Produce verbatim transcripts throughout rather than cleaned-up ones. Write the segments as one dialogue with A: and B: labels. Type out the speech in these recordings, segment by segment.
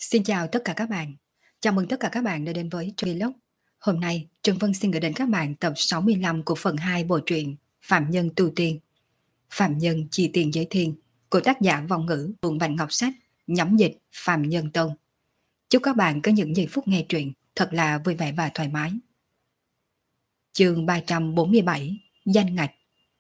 A: Xin chào tất cả các bạn. Chào mừng tất cả các bạn đã đến với Vlog. Hôm nay, Trần Vân xin gửi đến các bạn tập sáu mươi lăm của phần hai bộ truyện Phạm Nhân Tu Tiên. Phạm Nhân Chi Tiền Giới Thiên của tác giả Vong Ngữ Buôn Bạch Ngọc Sách, nhóm dịch Phạm Nhân Tông. Chúc các bạn có những giây phút nghe truyện thật là vui vẻ và thoải mái. Chương ba trăm bốn mươi bảy, Danh Ngạch.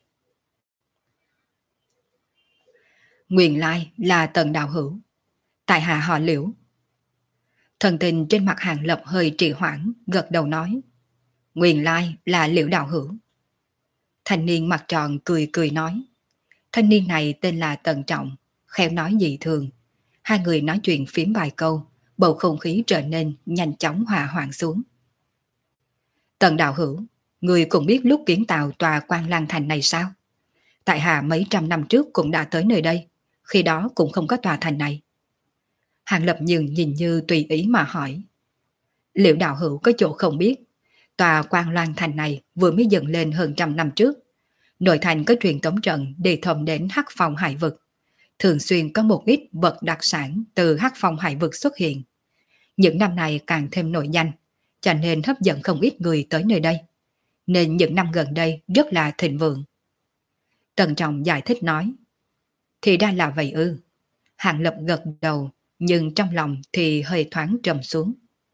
A: Nguyên lai là Tần Đạo Hữu, tại hạ họ Liễu. Thần tình trên mặt Hàng Lập hơi trì hoãn, gật đầu nói: Nguyên lai là Liễu Đạo Hữu. Thanh niên mặt tròn cười cười nói: Thanh niên này tên là Tần Trọng, khéo nói dị thường. Hai người nói chuyện phím vài câu, bầu không khí trở nên nhanh chóng hòa hoãn xuống. Tần Đạo Hữu, người cũng biết lúc kiến tạo tòa Quan Lang Thành này sao? Tại hạ mấy trăm năm trước cũng đã tới nơi đây, khi đó cũng không có tòa thành này. Hàng Lập nhường nhìn như tùy ý mà hỏi. Liễu Đạo Hữu có chỗ không biết, tòa Quan Loan Thành này vừa mới dựng lên hơn trăm năm trước. Nội thành có truyền tống trận để thông đến Hắc Phong Hải Vực. Thường xuyên có một ít vật đặc sản từ Hắc Phong Hải Vực xuất hiện. Những năm này càng thêm nổi danh, cho nên hấp dẫn không ít người tới nơi đây. Nên những năm gần đây rất là thịnh vượng. Tần Trọng giải thích nói. Thì ra là vậy ư. Hàng Lập gật đầu, nhưng trong lòng thì hơi thoáng trầm xuống.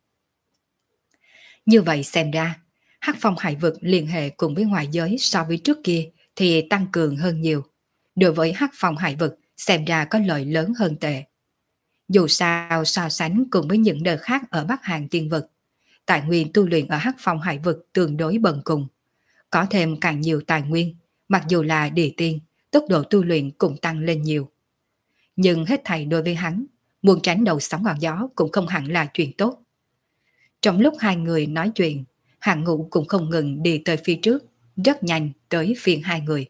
A: Như vậy xem ra, Hắc Phong Hải Vực liên hệ cùng với ngoại giới so với trước kia thì tăng cường hơn nhiều. Đối với Hắc Phong Hải Vực xem ra có lợi lớn hơn tệ. Dù sao so sánh cùng với những nơi khác ở Bắc Hàn Tiên Vực, tài nguyên tu luyện ở Hắc Phong Hải Vực tương đối bần cùng. Có thêm càng nhiều tài nguyên, mặc dù là địa tiên, tốc độ tu luyện cũng tăng lên nhiều. Nhưng hết thảy đối với hắn, muốn tránh đầu sóng ngọn gió cũng không hẳn là chuyện tốt. Trong lúc hai người nói chuyện, Hàng Ngũ cũng không ngừng đi tới phía trước, rất nhanh tới phiên hai người.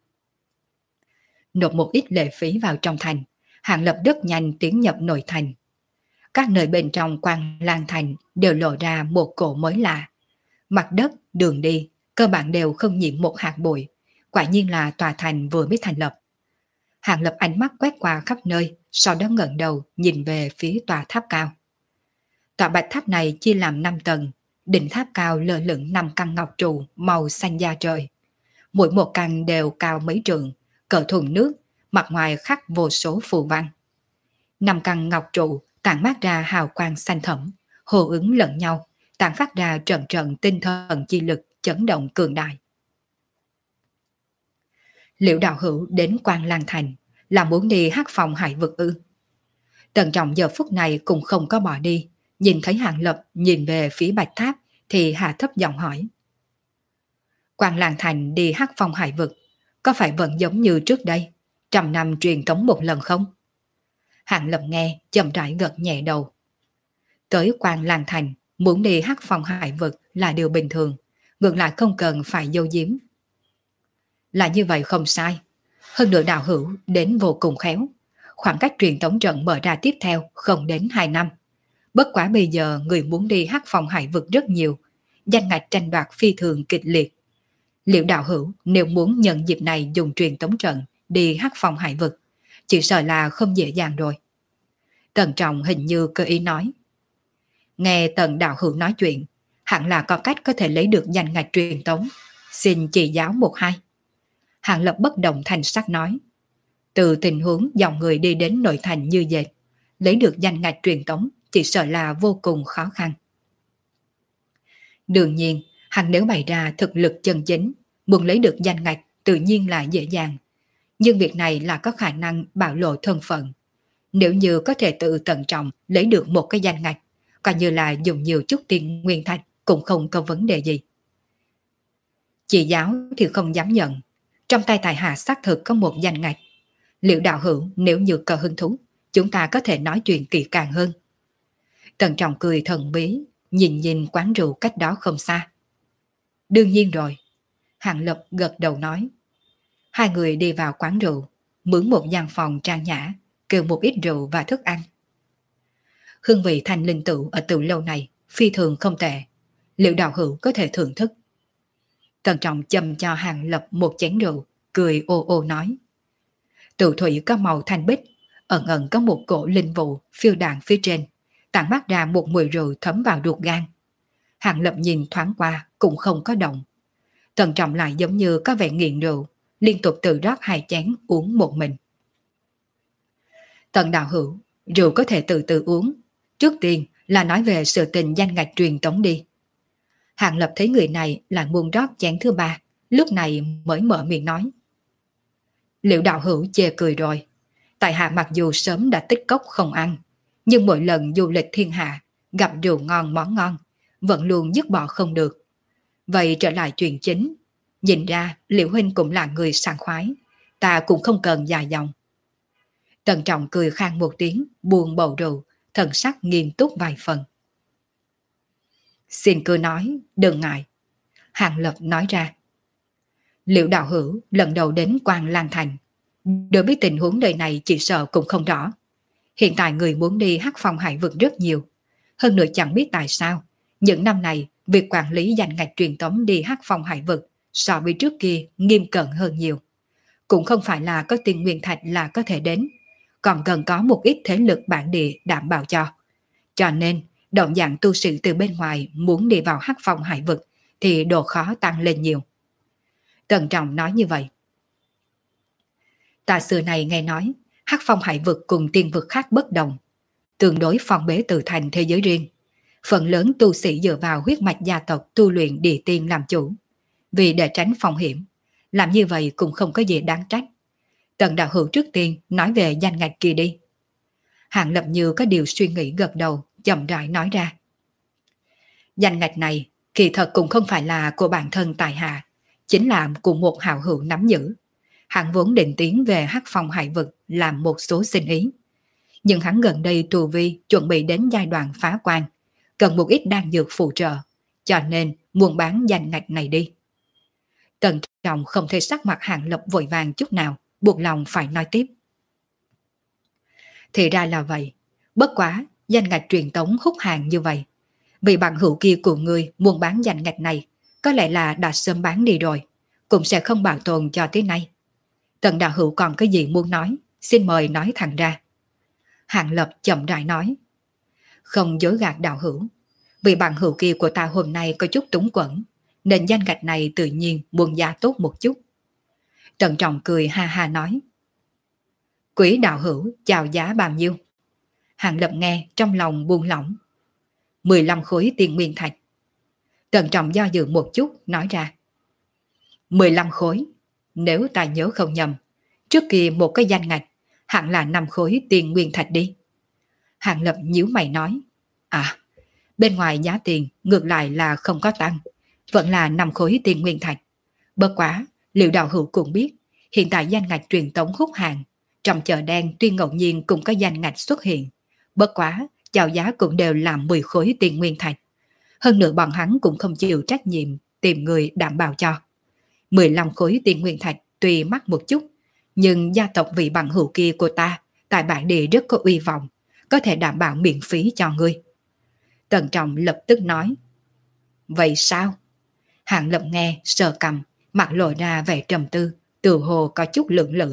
A: Nộp một ít lệ phí vào trong thành, Hàng Lập rất nhanh tiến nhập nội thành. Các nơi bên trong Quan Lang Thành đều lộ ra một cổ mới lạ. Mặt đất, đường đi, cơ bản đều không nhiễm một hạt bụi, quả nhiên là tòa thành vừa mới thành lập. Hàng Lập ánh mắt quét qua khắp nơi, sau đó ngẩng đầu nhìn về phía tòa tháp cao. Tòa bạch tháp này chia làm năm tầng, đỉnh tháp cao lơ lửng năm căn ngọc trụ màu xanh da trời. Mỗi một căn đều cao mấy trượng, cỡ thùng nước, mặt ngoài khắc vô số phù văn. Năm căn ngọc trụ tản mát ra hào quang xanh thẫm, hô ứng lẫn nhau, tản phát ra trận trận tinh thần chi lực chấn động cường đại. Liễu Đạo Hữu đến Quan Lang Thành là muốn đi Hắc Phong Hải Vực ư? Tần Trọng giờ phút này cũng không có bỏ đi, nhìn thấy Hàng Lập nhìn về phía bạch tháp thì hạ thấp giọng hỏi. Quan Lang Thành đi Hắc Phong Hải Vực có phải vẫn giống như trước đây, trăm năm truyền tống một lần không? Hàng Lập nghe chậm rãi gật nhẹ đầu. Tới Quan Lang Thành muốn đi Hắc Phong Hải Vực là điều bình thường, ngược lại không cần phải giấu giếm. Là như vậy không sai. Hơn nữa Đạo Hữu đến vô cùng khéo. Khoảng cách truyền tống trận mở ra tiếp theo không đến hai năm. Bất quá bây giờ người muốn đi Hắc Phong Hải Vực rất nhiều. Danh ngạch tranh đoạt phi thường kịch liệt. Liệu Đạo Hữu nếu muốn nhận dịp này dùng truyền tống trận đi Hắc Phong Hải Vực, chỉ sợ là không dễ dàng rồi. Tần Trọng hình như cơ ý nói. Nghe Tần Đạo Hữu nói chuyện, hẳn là có cách có thể lấy được danh ngạch truyền tống. Xin chỉ giáo một hai. Hàng Lập bất động thành sắc nói. Từ tình huống dòng người đi đến nội thành như vậy, lấy được danh ngạch truyền tống chỉ sợ là vô cùng khó khăn. Đương nhiên, hắn nếu bày ra thực lực chân chính, muốn lấy được danh ngạch tự nhiên là dễ dàng. Nhưng việc này là có khả năng bạo lộ thân phận. Nếu như có thể tự tận trọng lấy được một cái danh ngạch, coi như là dùng nhiều chút tiền nguyên thạch cũng không có vấn đề gì. Chị giáo thì không dám nhận. Trong tay tài hạ xác thực có một danh ngạch. Liệu Đạo Hữu nếu như có hứng thú, chúng ta có thể nói chuyện kỹ càng hơn. Tần Trọng cười thần bí, nhìn nhìn quán rượu cách đó không xa. Đương nhiên rồi. Hàng Lập gật đầu nói. Hai người đi vào quán rượu, mướn một gian phòng trang nhã, kêu một ít rượu và thức ăn. Hương vị thanh linh tửu ở tửu lâu này phi thường không tệ. Liệu Đạo Hữu có thể thưởng thức. Tần Trọng châm cho Hàng Lập một chén rượu, cười ô ô nói. Tửu thủy có màu thanh bích, ẩn ẩn có một cổ linh vụ phiêu đạn phía trên, tản mát ra một mùi rượu thấm vào ruột gan. Hàng Lập nhìn thoáng qua cũng không có động. Tần Trọng lại giống như có vẻ nghiện rượu, liên tục tự rót hai chén uống một mình. Tần đạo hữu, rượu có thể từ từ uống. Trước tiên là nói về sự tình danh ngạch truyền tống đi. Hàng Lập thấy người này lại muốn rót chén thứ ba, lúc này mới mở miệng nói. Liệu đạo hữu chê cười rồi. Tại hạ mặc dù sớm đã tích cốc không ăn, nhưng mỗi lần du lịch thiên hạ, gặp rượu ngon món ngon, vẫn luôn dứt bỏ không được. Vậy trở lại chuyện chính, nhìn ra Liễu huynh cũng là người sảng khoái, ta cũng không cần dài dòng. Tần Trọng cười khang một tiếng, buông bầu rượu, thần sắc nghiêm túc vài phần. Xin cứ nói, đừng ngại. Hàng Lập nói ra. Liễu đạo hữu lần đầu đến Quan Lang Thành, đối với tình huống đời này chỉ sợ cũng không rõ. Hiện tại người muốn đi Hắc Phong Hải vực rất nhiều. Hơn nữa chẳng biết tại sao, những năm này việc quản lý danh ngạch truyền tống đi Hắc Phong Hải vực so với trước kia nghiêm cẩn hơn nhiều. Cũng không phải là có tiền nguyên thạch là có thể đến, còn cần có một ít thế lực bản địa đảm bảo cho. Cho nên, động dạng tu sĩ từ bên ngoài muốn đi vào Hắc Phong Hải vực thì độ khó tăng lên nhiều. Tần Trọng nói như vậy. Ta xưa này nghe nói, Hắc Phong Hải vực cùng tiên vực khác bất đồng, tương đối phong bế tự thành thế giới riêng. Phần lớn tu sĩ dựa vào huyết mạch gia tộc tu luyện địa tiên làm chủ. Vì để tránh phong hiểm, làm như vậy cũng không có gì đáng trách. Tần đạo hữu trước tiên nói về danh ngạch kia đi. Hàng Lập như có điều suy nghĩ gật đầu, chậm rãi nói ra. Danh ngạch này kỳ thật cũng không phải là của bản thân tài hạ, chính là của một hảo hữu nắm giữ. Hắn vốn định tiến về Hắc Phong Hải vực làm một số sinh ý. Nhưng hắn gần đây tu vi chuẩn bị đến giai đoạn phá quan, cần một ít đan dược phụ trợ, cho nên muốn bán danh ngạch này đi. Tần Trọng không thể sắc mặt Hàng Lập vội vàng chút nào, buộc lòng phải nói tiếp. Thì ra là vậy, bất quá danh ngạch truyền tống hút hàng như vậy. Vì bằng hữu kia của người muốn bán danh ngạch này, có lẽ là đã sớm bán đi rồi, cũng sẽ không bảo tồn cho tới nay. Tần đạo hữu còn cái gì muốn nói, xin mời nói thẳng ra. Hàng Lập chậm rãi nói. Không dối gạt đạo hữu, vì bằng hữu kia của ta hôm nay có chút túng quẫn, nên danh ngạch này tự nhiên muốn giá tốt một chút. Tần Trọng cười ha ha nói. Quý đạo hữu chào giá bao nhiêu? Hàng Lập nghe trong lòng buông lỏng. mười lăm khối tiền nguyên thạch. Tần Trọng do dự một chút nói ra. mười lăm khối, nếu ta nhớ không nhầm, trước kia một cái danh ngạch hẳn là năm khối tiền nguyên thạch đi. Hàng Lập nhíu mày nói. À, bên ngoài giá tiền ngược lại là không có tăng, vẫn là năm khối tiền nguyên thạch. Bất quá, liệu đạo hữu cũng biết, hiện tại danh ngạch truyền tống hút hàng, trong chợ đen tuy ngẫu nhiên cũng có danh ngạch xuất hiện. Bất quá, chào giá cũng đều là mười khối tiền nguyên thạch. Hơn nữa bọn hắn cũng không chịu trách nhiệm tìm người đảm bảo cho. mười lăm khối tiền nguyên thạch tuy mắc một chút, nhưng gia tộc vị bằng hữu kia của ta tại bản địa rất có uy vọng, có thể đảm bảo miễn phí cho ngươi. Tần Trọng lập tức nói. Vậy sao? Hàng Lập nghe sờ cầm, mặt lộ ra vẻ trầm tư, tự hồ có chút lưỡng lự.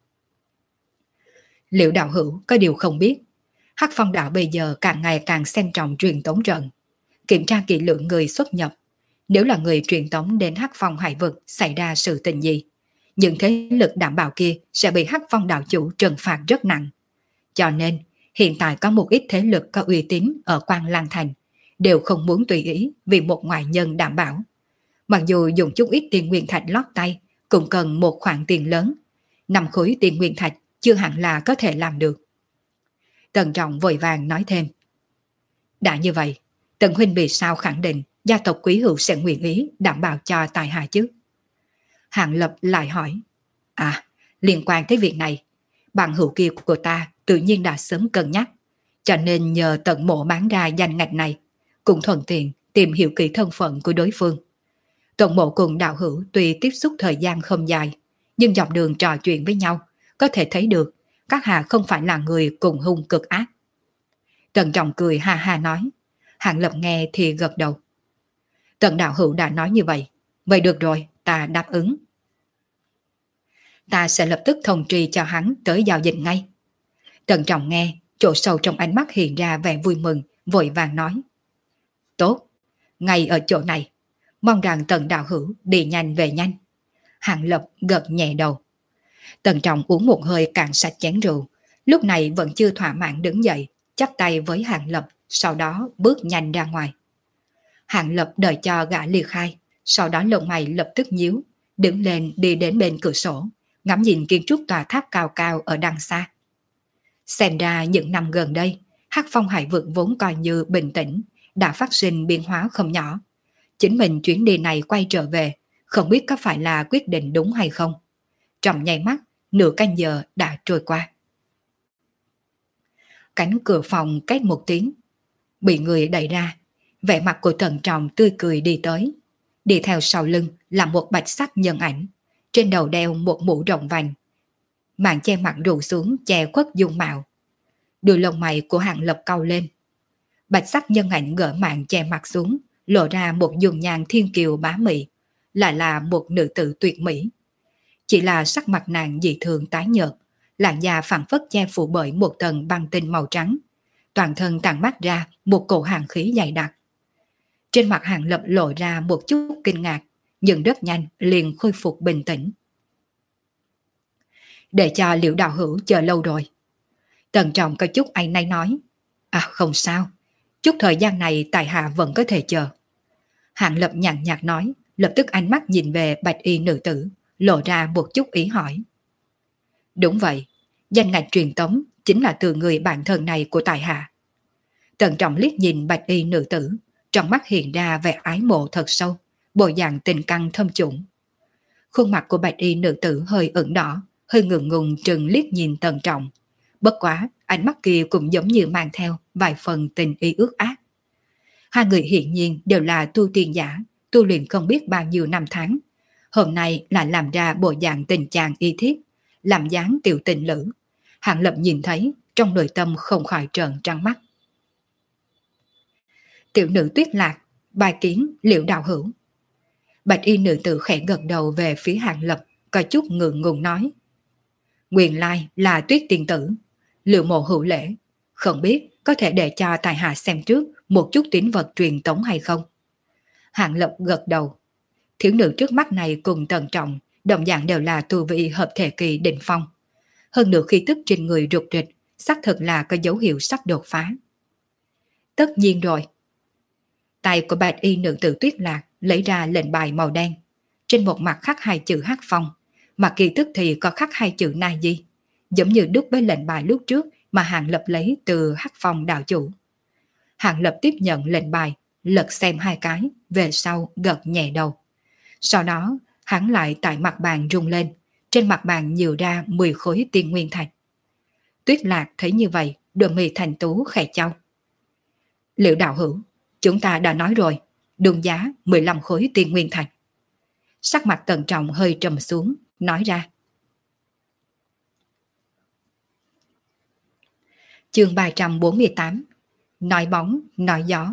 A: Liệu đạo hữu có điều không biết, Hắc Phong đạo bây giờ càng ngày càng xem trọng truyền tống trận, kiểm tra kỹ lưỡng người xuất nhập. Nếu là người truyền tống đến Hắc Phong Hải vực xảy ra sự tình gì, những thế lực đảm bảo kia sẽ bị Hắc Phong đạo chủ trừng phạt rất nặng. Cho nên, hiện tại có một ít thế lực có uy tín ở Quan Lang Thành, đều không muốn tùy ý vì một ngoại nhân đảm bảo. Mặc dù dùng chút ít tiền nguyên thạch lót tay, cũng cần một khoản tiền lớn. Năm khối tiền nguyên thạch chưa hẳn là có thể làm được. Tần Trọng vội vàng nói thêm. Đã như vậy, Tần huynh vì sao khẳng định gia tộc quý hữu sẽ nguyện ý đảm bảo cho tài hạ chứ? Hàng Lập lại hỏi. À, liên quan tới việc này, bằng hữu kia của ta tự nhiên đã sớm cân nhắc, cho nên nhờ Tần mộ bán ra danh ngạch này, cũng thuận tiện tìm hiểu kỹ thân phận của đối phương. Tần mộ cùng đạo hữu tuy tiếp xúc thời gian không dài, nhưng dọc đường trò chuyện với nhau, có thể thấy được các hạ không phải là người cùng hung cực ác. Tần Trọng cười ha ha nói. Hàng Lập nghe thì gật đầu. Tần đạo hữu đã nói như vậy, vậy được rồi, ta đáp ứng. Ta sẽ lập tức thông tri cho hắn tới giao dịch ngay. Tần Trọng nghe Chỗ sâu trong ánh mắt hiện ra vẻ vui mừng, vội vàng nói. Tốt, ngay ở chỗ này, mong rằng Tần đạo hữu đi nhanh về nhanh. Hàng Lập gật nhẹ đầu. Tần Trọng uống một hơi cạn sạch chén rượu, lúc này vẫn chưa thỏa mãn đứng dậy, chắp tay với Hàng Lập, sau đó bước nhanh ra ngoài. Hàng Lập đợi cho gã ly khai, sau đó lông mày lập tức nhíu, đứng lên đi đến bên cửa sổ, ngắm nhìn kiến trúc tòa tháp cao cao ở đằng xa. Xem ra những năm gần đây, Hắc Phong Hải vực vốn coi như bình tĩnh, đã phát sinh biến hóa không nhỏ. Chính mình chuyến đi này quay trở về, không biết có phải là quyết định đúng hay không. Trong nháy mắt, nửa canh giờ đã trôi qua. Cánh cửa phòng két một tiếng, bị người đẩy ra, vẻ mặt của Tần Trọng tươi cười đi tới. Đi theo sau lưng là một bạch sắc nhân ảnh, trên đầu đeo một mũ rộng vành. Màn che mặt rủ xuống che khuất dung mạo. Đuôi lông mày của Hàng Lập cau lên. Bạch sắc nhân ảnh gỡ màn che mặt xuống, lộ ra một dung nhan thiên kiều bá mị, lại là một nữ tử tuyệt mỹ. Chỉ là sắc mặt nàng dị thường tái nhợt, làn da phảng phất che phủ bởi một tầng băng tinh màu trắng, toàn thân tản mát ra một cổ hàn khí dày đặc. Trên mặt Hàng Lập lộ ra một chút kinh ngạc, nhưng rất nhanh liền khôi phục bình tĩnh. Để cho Liễu đạo hữu chờ lâu rồi. Tần Trọng có chút áy náy nói. À không sao, chút thời gian này tại hạ vẫn có thể chờ. Hàng Lập nhàn nhạt nói, lập tức ánh mắt nhìn về bạch y nữ tử, lộ ra một chút ý hỏi. Đúng vậy, danh ngạch truyền tống chính là từ người bạn thân này của tại hạ. Tần Trọng liếc nhìn bạch y nữ tử, trong mắt hiện ra vẻ ái mộ thật sâu, bộ dạng tình căng thâm trũng. Khuôn mặt của bạch y nữ tử hơi ửng đỏ, hơi ngượng ngùng trừng liếc nhìn Tần Trọng. Bất quá, ánh mắt kia cũng giống như mang theo vài phần tình y ước ác. Hai người hiện nhiên đều là tu tiên giả, tu luyện không biết bao nhiêu năm tháng. Hôm nay lại làm ra bộ dạng tình chàng y thiếp, làm dáng tiểu tình lữ. Hàng Lập nhìn thấy, trong nội tâm không khỏi trợn trắng mắt. Tiểu nữ Tuyết Lạc, bài kiến Liễu đạo hữu. Bạch y nữ tử khẽ gật đầu về phía Hàng Lập, có chút ngượng ngùng nói. Nguyên lai là Tuyết tiên tử, Liễu mộ hữu lễ, không biết có thể để cho tài hạ xem trước một chút tín vật truyền tống hay không. Hàng Lập gật đầu. Thiếu nữ trước mắt này cùng Tần Trọng, đồng dạng đều là tu vị hợp thể kỳ đỉnh phong. Hơn nữa khí tức trên người rụt rịch, xác thực là có dấu hiệu sắp đột phá. Tất nhiên rồi. Tay của bạch y nữ tử Tuyết Lạc lấy ra lệnh bài màu đen. Trên một mặt khắc hai chữ Hắc Phong, mặt kỳ tức thì có khắc hai chữ Na Di, giống như đúc với lệnh bài lúc trước mà Hàng Lập lấy từ Hắc Phong đạo chủ. Hàng Lập tiếp nhận lệnh bài, lật xem hai cái, về sau gật nhẹ đầu. Sau đó, hắn lại tại mặt bàn rung lên, trên mặt bàn nhiều ra mười khối tiên nguyên thạch. Tuyết Lạc thấy như vậy, đôi mi thành tú khẽ chau. Liễu đạo hữu, chúng ta đã nói rồi, đường giá mười lăm khối tiên nguyên thạch. Sắc mặt Tần Trọng hơi trầm xuống, nói ra. Chương ba trăm bốn mươi tám. Nói bóng, nói gió.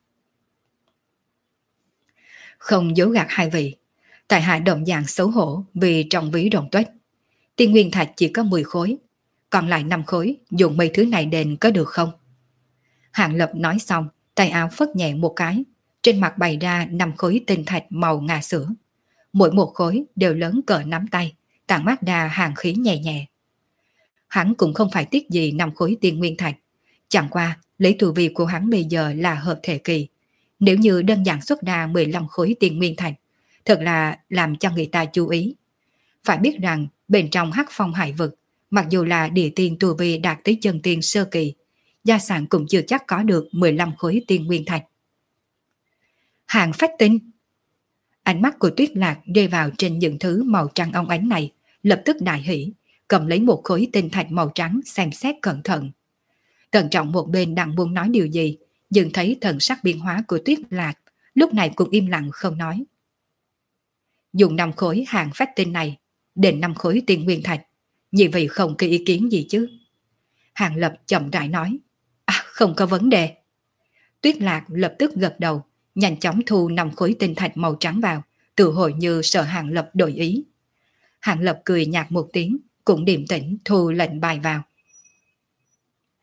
A: Không dối gạt hai vị, tại hạ động dạng xấu hổ vì trong ví rộng tuếch. Tiên nguyên thạch chỉ có mười khối, còn lại năm khối dùng mấy thứ này đền có được không? Hàng Lập nói xong, tay áo phất nhẹ một cái, trên mặt bày ra năm khối tinh thạch màu ngà sữa. Mỗi một khối đều lớn cỡ nắm tay, tản mát ra hàng khí nhẹ nhẹ. Hắn cũng không phải tiếc gì năm khối tiên nguyên thạch, chẳng qua lấy tu vi của hắn bây giờ là hợp thể kỳ. Nếu như đơn giản xuất ra mười lăm khối tiên nguyên thạch, thật là làm cho người ta chú ý. Phải biết rằng bên trong Hắc Phong hải vực, mặc dù là địa tiên tu vi đạt tới chân tiên sơ kỳ, gia sản cũng chưa chắc có được mười lăm khối tiên nguyên thạch. Hàng phách tinh. Ánh mắt của Tuyết Lạc rơi vào trên những thứ màu trắng óng ánh này, lập tức đại hỉ, cầm lấy một khối tinh thạch màu trắng xem xét cẩn thận. Tần Trọng một bên đang muốn nói điều gì, nhưng thấy thần sắc biến hóa của Tuyết Lạc, lúc này cũng im lặng không nói. Dùng năm khối hàng phách tinh này, đến năm khối tiên nguyên thạch, nhị vị không có ý kiến gì chứ? Hàng Lập chậm rãi nói. À, không có vấn đề. Tuyết Lạc lập tức gật đầu, nhanh chóng thu năm khối tinh thạch màu trắng vào, tự hồi như sợ Hàng Lập đổi ý. Hàng Lập cười nhạt một tiếng, cũng điềm tĩnh thu lệnh bài vào.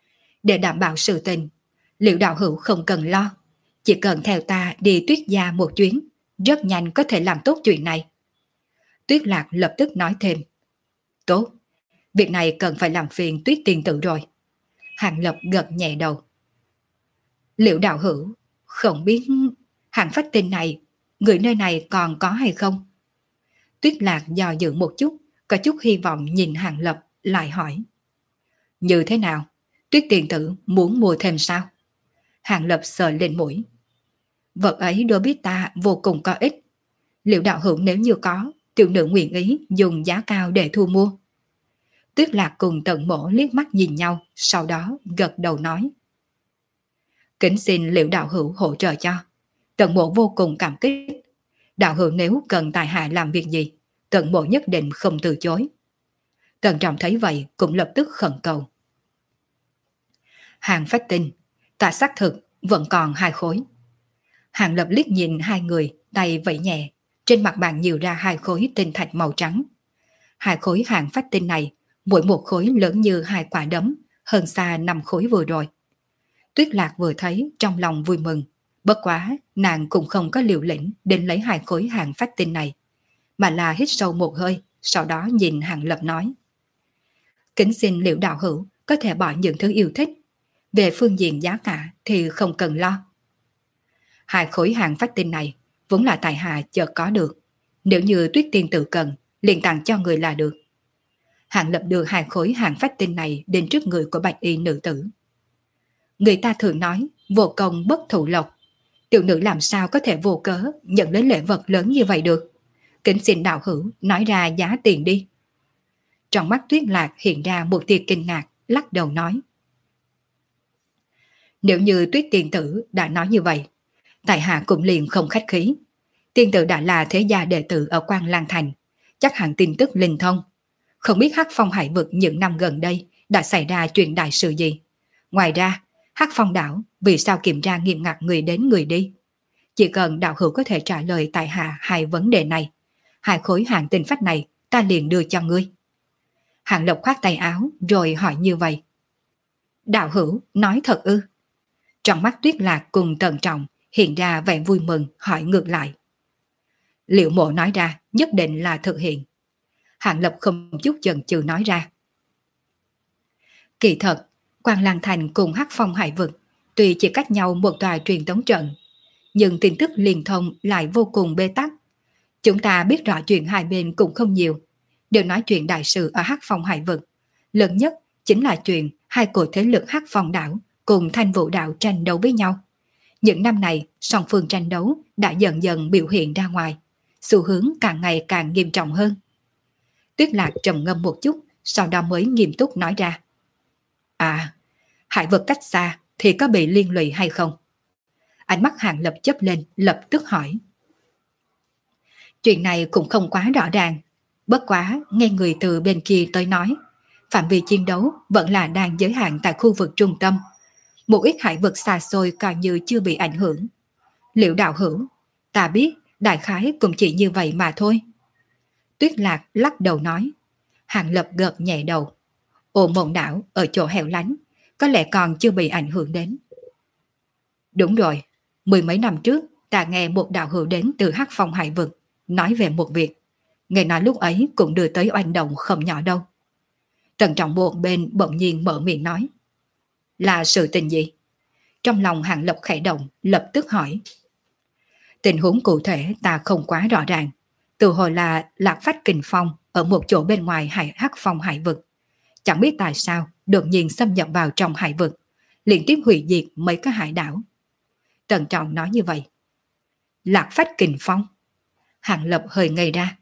A: Để đảm bảo sự tình, Liễu đạo hữu không cần lo. Chỉ cần theo ta đi Tuyết gia một chuyến, rất nhanh có thể làm tốt chuyện này. Tuyết Lạc lập tức nói thêm. Tốt, việc này cần phải làm phiền Tuyết tiên tử rồi. Hàng Lập gật nhẹ đầu. Liễu đạo hữu, không biết Hàng Phách Tinh này, người nơi này còn có hay không? Tuyết Lạc do dự một chút, có chút hy vọng nhìn Hàng Lập, lại hỏi. Như thế nào? Tuyết tiên tử muốn mua thêm sao? Hàng Lập sờ lên mũi. Vật ấy đối với ta vô cùng có ích. Liệu đạo hữu nếu như có, tiểu nữ nguyện ý dùng giá cao để thu mua. Tuyết Lạc cùng Tần Mỗ liếc mắt nhìn nhau, sau đó gật đầu nói. Kính xin Liễu đạo hữu hỗ trợ cho. Tần Mỗ vô cùng cảm kích. Đạo hữu nếu cần tài hạ làm việc gì, Tần Mỗ nhất định không từ chối. Tần Trọng thấy vậy cũng lập tức khẩn cầu. Hàng Phách Tinh, ta xác thực vẫn còn hai khối. Hàng Lập liếc nhìn hai người, tay vẫy nhẹ, trên mặt bàn nhiều ra hai khối tinh thạch màu trắng. Hai khối Hàng Phách Tinh này, mỗi một khối lớn như hai quả đấm, hơn xa năm khối vừa rồi. Tuyết Lạc vừa thấy trong lòng vui mừng, bất quá nàng cũng không có liều lĩnh đến lấy hai khối Hàng Phách Tinh này, mà là hít sâu một hơi, sau đó nhìn Hàng Lập nói. Kính xin Liễu đạo hữu có thể bỏ những thứ yêu thích, về phương diện giá cả thì không cần lo. Hai khối Hàng Phách Tinh này vốn là tài hạ chợt có được, nếu như Tuyết tiên tử cần, liền tặng cho người là được. Hàng Lập đưa hai khối Hàng Phách Tinh này đến trước người của bạch y nữ tử. Người ta thường nói vô công bất thụ lộc, tiểu nữ làm sao có thể vô cớ nhận lấy lễ vật lớn như vậy được. Kính xin đạo hữu nói ra giá tiền đi. Trong mắt Tuyết Lạc hiện ra một tia kinh ngạc, lắc đầu nói. Nếu như Tuyết tiên tử đã nói như vậy, tại hạ cũng liền không khách khí. Tiên tử đã là thế gia đệ tử ở Quan Lang Thành, chắc hẳn tin tức linh thông. Không biết Hắc Phong Hải vực những năm gần đây đã xảy ra chuyện đại sự gì. Ngoài ra, Hắc Phong đảo vì sao kiểm tra nghiêm ngặt người đến người đi. Chỉ cần đạo hữu có thể trả lời tại hạ hai vấn đề này, hai khối hàng tinh phách này ta liền đưa cho ngươi. Hàng Lộc khoát tay áo rồi hỏi như vậy. Đạo hữu nói thật ư? Trong mắt Tuyết Lạc cùng Tần Trọng hiện ra vẻ vui mừng, hỏi ngược lại. Liệu Mộ nói ra nhất định là thực hiện. Hàng Lập không chút chần chừ nói ra. Kỳ thật, Quan Lang Thành cùng Hắc Phong Hải vực tuy chỉ cách nhau một tòa truyền tống trận, nhưng tin tức liên thông lại vô cùng bế tắc. Chúng ta biết rõ chuyện hai bên cũng không nhiều, đều nói chuyện đại sự ở Hắc Phong Hải vực. Lớn nhất chính là chuyện hai cổ thế lực Hắc Phong đảo cùng Thanh Vũ đảo tranh đấu với nhau. Những năm này, song phương tranh đấu đã dần dần biểu hiện ra ngoài, xu hướng càng ngày càng nghiêm trọng hơn. Tuyết Lạc trầm ngâm một chút, sau đó mới nghiêm túc nói ra. À, hải vực cách xa thì có bị liên lụy hay không? Ánh mắt Hàng Lập chớp lên, lập tức hỏi. Chuyện này cũng không quá rõ ràng, bất quá nghe người từ bên kia tới nói, phạm vi chiến đấu vẫn là đang giới hạn tại khu vực trung tâm. Một ít hải vực xa xôi coi như chưa bị ảnh hưởng. Liệu đạo hữu, ta biết đại khái cũng chỉ như vậy mà thôi. Tuyết Lạc lắc đầu nói. Hàng Lập gật nhẹ đầu. Ồ mộng đảo ở chỗ hẻo lánh, có lẽ còn chưa bị ảnh hưởng đến. Đúng rồi, mười mấy năm trước ta nghe một đạo hữu đến từ Hắc Phong Hải vực nói về một việc. Nghe nói lúc ấy cũng đưa tới oanh động không nhỏ đâu. Tần Trọng một bên bỗng nhiên mở miệng nói. Là sự tình gì? Trong lòng Hàng Lập khẽ động, lập tức hỏi. Tình huống cụ thể ta không quá rõ ràng. Từ hồi là Lạc Phách Kình Phong ở một chỗ bên ngoài hải Hắc Phong Hải vực. Chẳng biết tại sao đột nhiên xâm nhập vào trong hải vực, liên tiếp hủy diệt mấy cái hải đảo. Tần Trọng nói như vậy. Lạc Phách Kình Phong? Hàng Lập hơi ngây ra.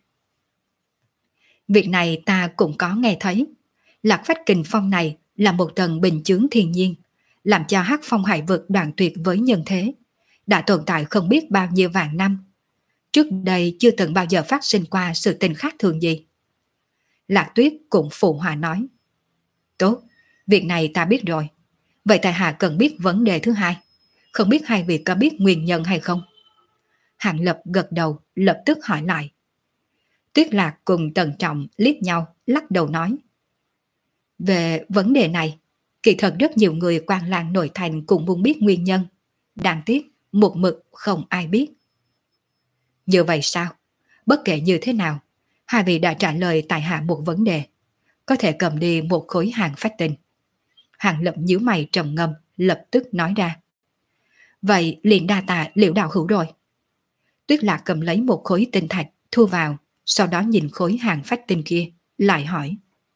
A: Việc này ta cũng có nghe thấy. Lạc Phách Kình Phong này là một tầng bình chướng thiên nhiên, làm cho Hắc Phong Hải vực đoạn tuyệt với nhân thế, đã tồn tại không biết bao nhiêu vạn năm. Trước đây chưa từng bao giờ phát sinh qua sự tình khác thường gì. Lạc Tuyết cũng phụ hòa nói. Tốt, việc này ta biết rồi. Vậy tại hạ cần biết vấn đề thứ hai. Không biết hai vị có biết nguyên nhân hay không? Hàng Lập gật đầu, lập tức hỏi lại. Tuyết Lạc cùng Tần Trọng liếc nhau, lắc đầu nói. Về vấn đề này, Kỳ thật rất nhiều người quan làng nội thành cũng muốn biết nguyên nhân. Đáng tiếc, một mực không ai biết. Như vậy sao? Bất kể như thế nào, hai vị đã trả lời tại hạ một vấn đề. Có thể cầm đi một khối hàng phách tinh. Hàng Lập nhíu mày trầm ngâm, lập tức nói ra. Vậy liền đa tạ Liễu đạo hữu rồi. Tuyết Lạc cầm lấy một khối tinh thạch, thu vào, sau đó nhìn khối hàng phách tinh kia, lại hỏi.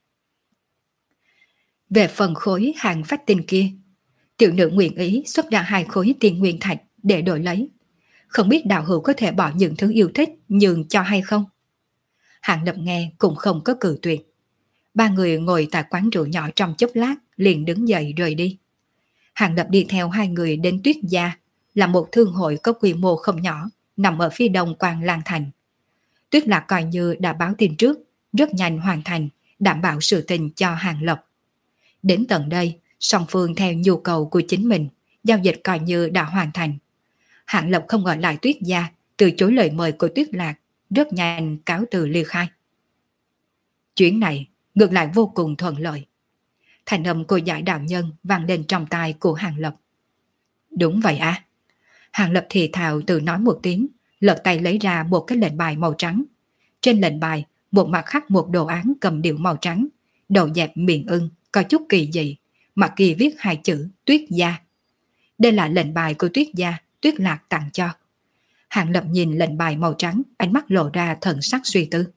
A: Về phần khối hàng phách tinh kia, tiểu nữ nguyện ý xuất ra hai khối tiên nguyên thạch để đổi lấy. Không biết đạo hữu có thể bỏ những thứ yêu thích nhường cho hay không? Hàng Lập nghe cũng không có cự tuyệt. Ba người ngồi tại quán rượu nhỏ trong chốc lát, liền đứng dậy rời đi. Hàng Lập đi theo hai người đến Tuyết Gia, là một thương hội có quy mô không nhỏ, nằm ở phía đông Quan Lang Thành. Tuyết Lạc coi như đã báo tin trước, rất nhanh hoàn thành, đảm bảo sự tình cho Hàng Lập. Đến tận đây, song phương theo nhu cầu của chính mình, giao dịch coi như đã hoàn thành. Hàng Lập không gọi lại Tuyết Gia, từ chối lời mời của Tuyết Lạc, rất nhanh cáo từ ly khai. Chuyến này ngược lại vô cùng thuận lợi. Thành âm của Giải đạo nhân vang lên trong tai của Hàng Lập. Đúng vậy à? Hàng Lập thì thào tự nói một tiếng, lật tay lấy ra một cái lệnh bài màu trắng. Trên lệnh bài, một mặt khắc một đồ án cầm điệu màu trắng, đầu dẹp miệng ưng, có chút kỳ dị, mặt kia viết hai chữ Tuyết Gia. Đây là lệnh bài của Tuyết Gia, Tuyết Lạc tặng cho. Hàng Lập nhìn lệnh bài màu trắng, ánh mắt lộ ra thần sắc suy tư.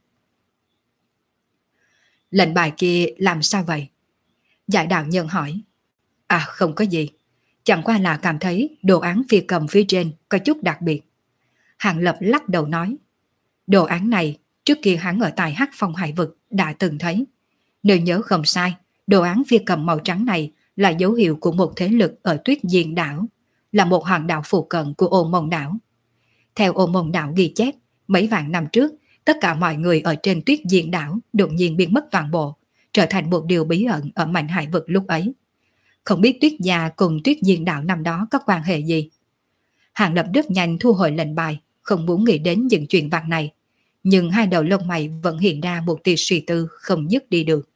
A: Lệnh bài kia làm sao vậy? Giải đạo nhân hỏi. À không có gì, chẳng qua là cảm thấy đồ án phi cầm phía trên có chút đặc biệt. Hàng Lập lắc đầu nói. Đồ án này trước kia hắn ở tại Hắc Phong Hải Vực đã từng thấy. Nếu nhớ không sai, đồ án phi cầm màu trắng này là dấu hiệu của một thế lực ở Tuyết Diên đảo, là một hòn đảo phụ cận của Ô Mông đảo. Theo Ô Mông đảo ghi chép, mấy vạn năm trước, tất cả mọi người ở trên Tuyết Diên đảo đột nhiên biến mất toàn bộ, trở thành một điều bí ẩn ở mảnh hải vực lúc ấy. Không biết Tuyết Gia cùng Tuyết Diên đảo năm đó có quan hệ gì. Hàng Lập rất nhanh thu hồi lệnh bài, không muốn nghĩ đến những chuyện vặt này, nhưng hai đầu lông mày vẫn hiện ra một tia suy tư không dứt đi được.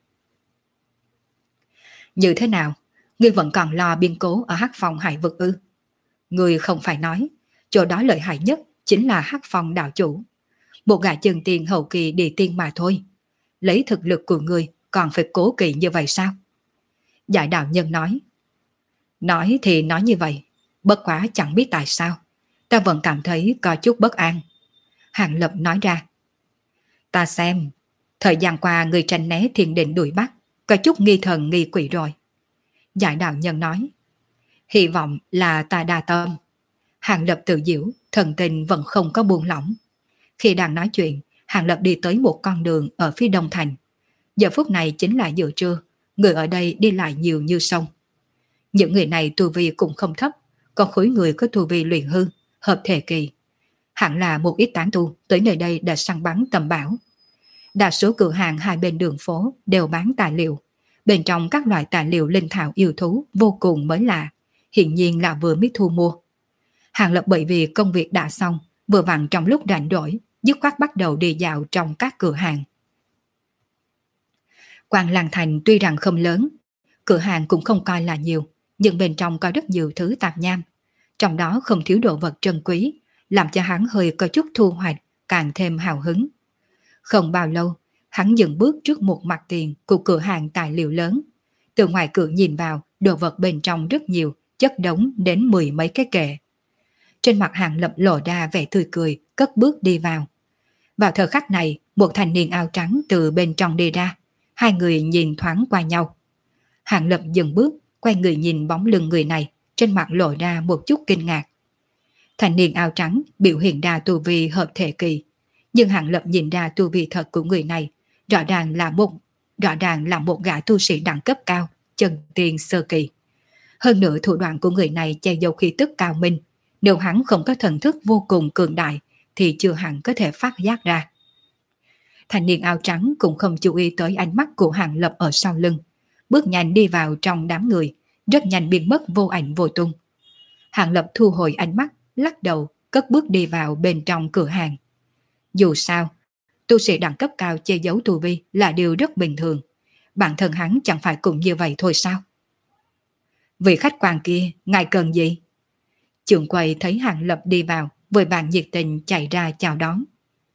A: Như thế nào? Ngươi vẫn còn lo biến cố ở Hắc Phong Hải Vực ư? Ngươi không phải nói, chỗ đó lợi hại nhất chính là Hắc Phong đạo chủ. Một gã chân tiền hậu kỳ địa tiên mà thôi. Lấy thực lực của ngươi còn phải cố kỵ như vậy sao? Giải đạo nhân nói. Nói thì nói như vậy, bất quá chẳng biết tại sao, ta vẫn cảm thấy có chút bất an. Hàng Lập nói ra. Ta xem, thời gian qua người tranh né thiên định đuổi bắt, có chút nghi thần nghi quỷ rồi. Giải đạo nhân nói. Hy vọng là ta đa tâm. Hàng Lập tự giễu, thần tình vẫn không có buông lỏng. Khi đang nói chuyện, Hàng Lập đi tới một con đường ở phía đông thành. Giờ phút này chính là giữa trưa, người ở đây đi lại nhiều như sông. Những người này tu vi cũng không thấp, có khối người có tu vi luyện hư, hợp thể kỳ. Hẳn là một ít tán tu tới nơi đây đã săn bắn tầm bảo. Đa số cửa hàng hai bên đường phố đều bán tài liệu. Bên trong các loại tài liệu linh thảo yêu thú vô cùng mới lạ, hiển nhiên là vừa mới thu mua. Hàng Lập bởi vì công việc đã xong, vừa vặn trong lúc rảnh rỗi, dứt khoát bắt đầu đi dạo trong các cửa hàng. Quan Lang Thành tuy rằng không lớn, cửa hàng cũng không coi là nhiều, nhưng bên trong có rất nhiều thứ tạp nham. Trong đó không thiếu đồ vật trân quý, làm cho hắn hơi có chút thu hoạch, càng thêm hào hứng. Không bao lâu, hắn dừng bước trước một mặt tiền của cửa hàng tài liệu lớn. Từ ngoài cửa nhìn vào, đồ vật bên trong rất nhiều, chất đống đến mười mấy cái kệ. Trên mặt Hàng Lập lộ ra vẻ tươi cười, cất bước đi vào. Vào thời khắc này, một thanh niên áo trắng từ bên trong đi ra. Hai người nhìn thoáng qua nhau. Hàng Lập dừng bước, quay người nhìn bóng lưng người này, trên mặt lộ ra một chút kinh ngạc. Thanh niên áo trắng biểu hiện ra tu vi hợp thể kỳ, nhưng Hàng Lập nhìn ra tu vi thật của người này, rõ ràng là một rõ ràng là một gã tu sĩ đẳng cấp cao, chân tiên sơ kỳ. Hơn nữa thủ đoạn của người này che giấu khí tức cao minh, nếu hắn không có thần thức vô cùng cường đại thì chưa hẳn có thể phát giác ra. Thanh niên áo trắng cũng không chú ý tới ánh mắt của Hàng Lập ở sau lưng, bước nhanh đi vào trong đám người, rất nhanh biến mất vô ảnh vô tung. Hàng Lập thu hồi ánh mắt, lắc đầu, cất bước đi vào bên trong cửa hàng. Dù sao, tu sĩ đẳng cấp cao che giấu tu vi là điều rất bình thường. Bản thân hắn chẳng phải cũng như vậy thôi sao? Vị khách quan kia, ngài cần gì? Trưởng quầy thấy Hàng Lập đi vào, vội vàng nhiệt tình chạy ra chào đón.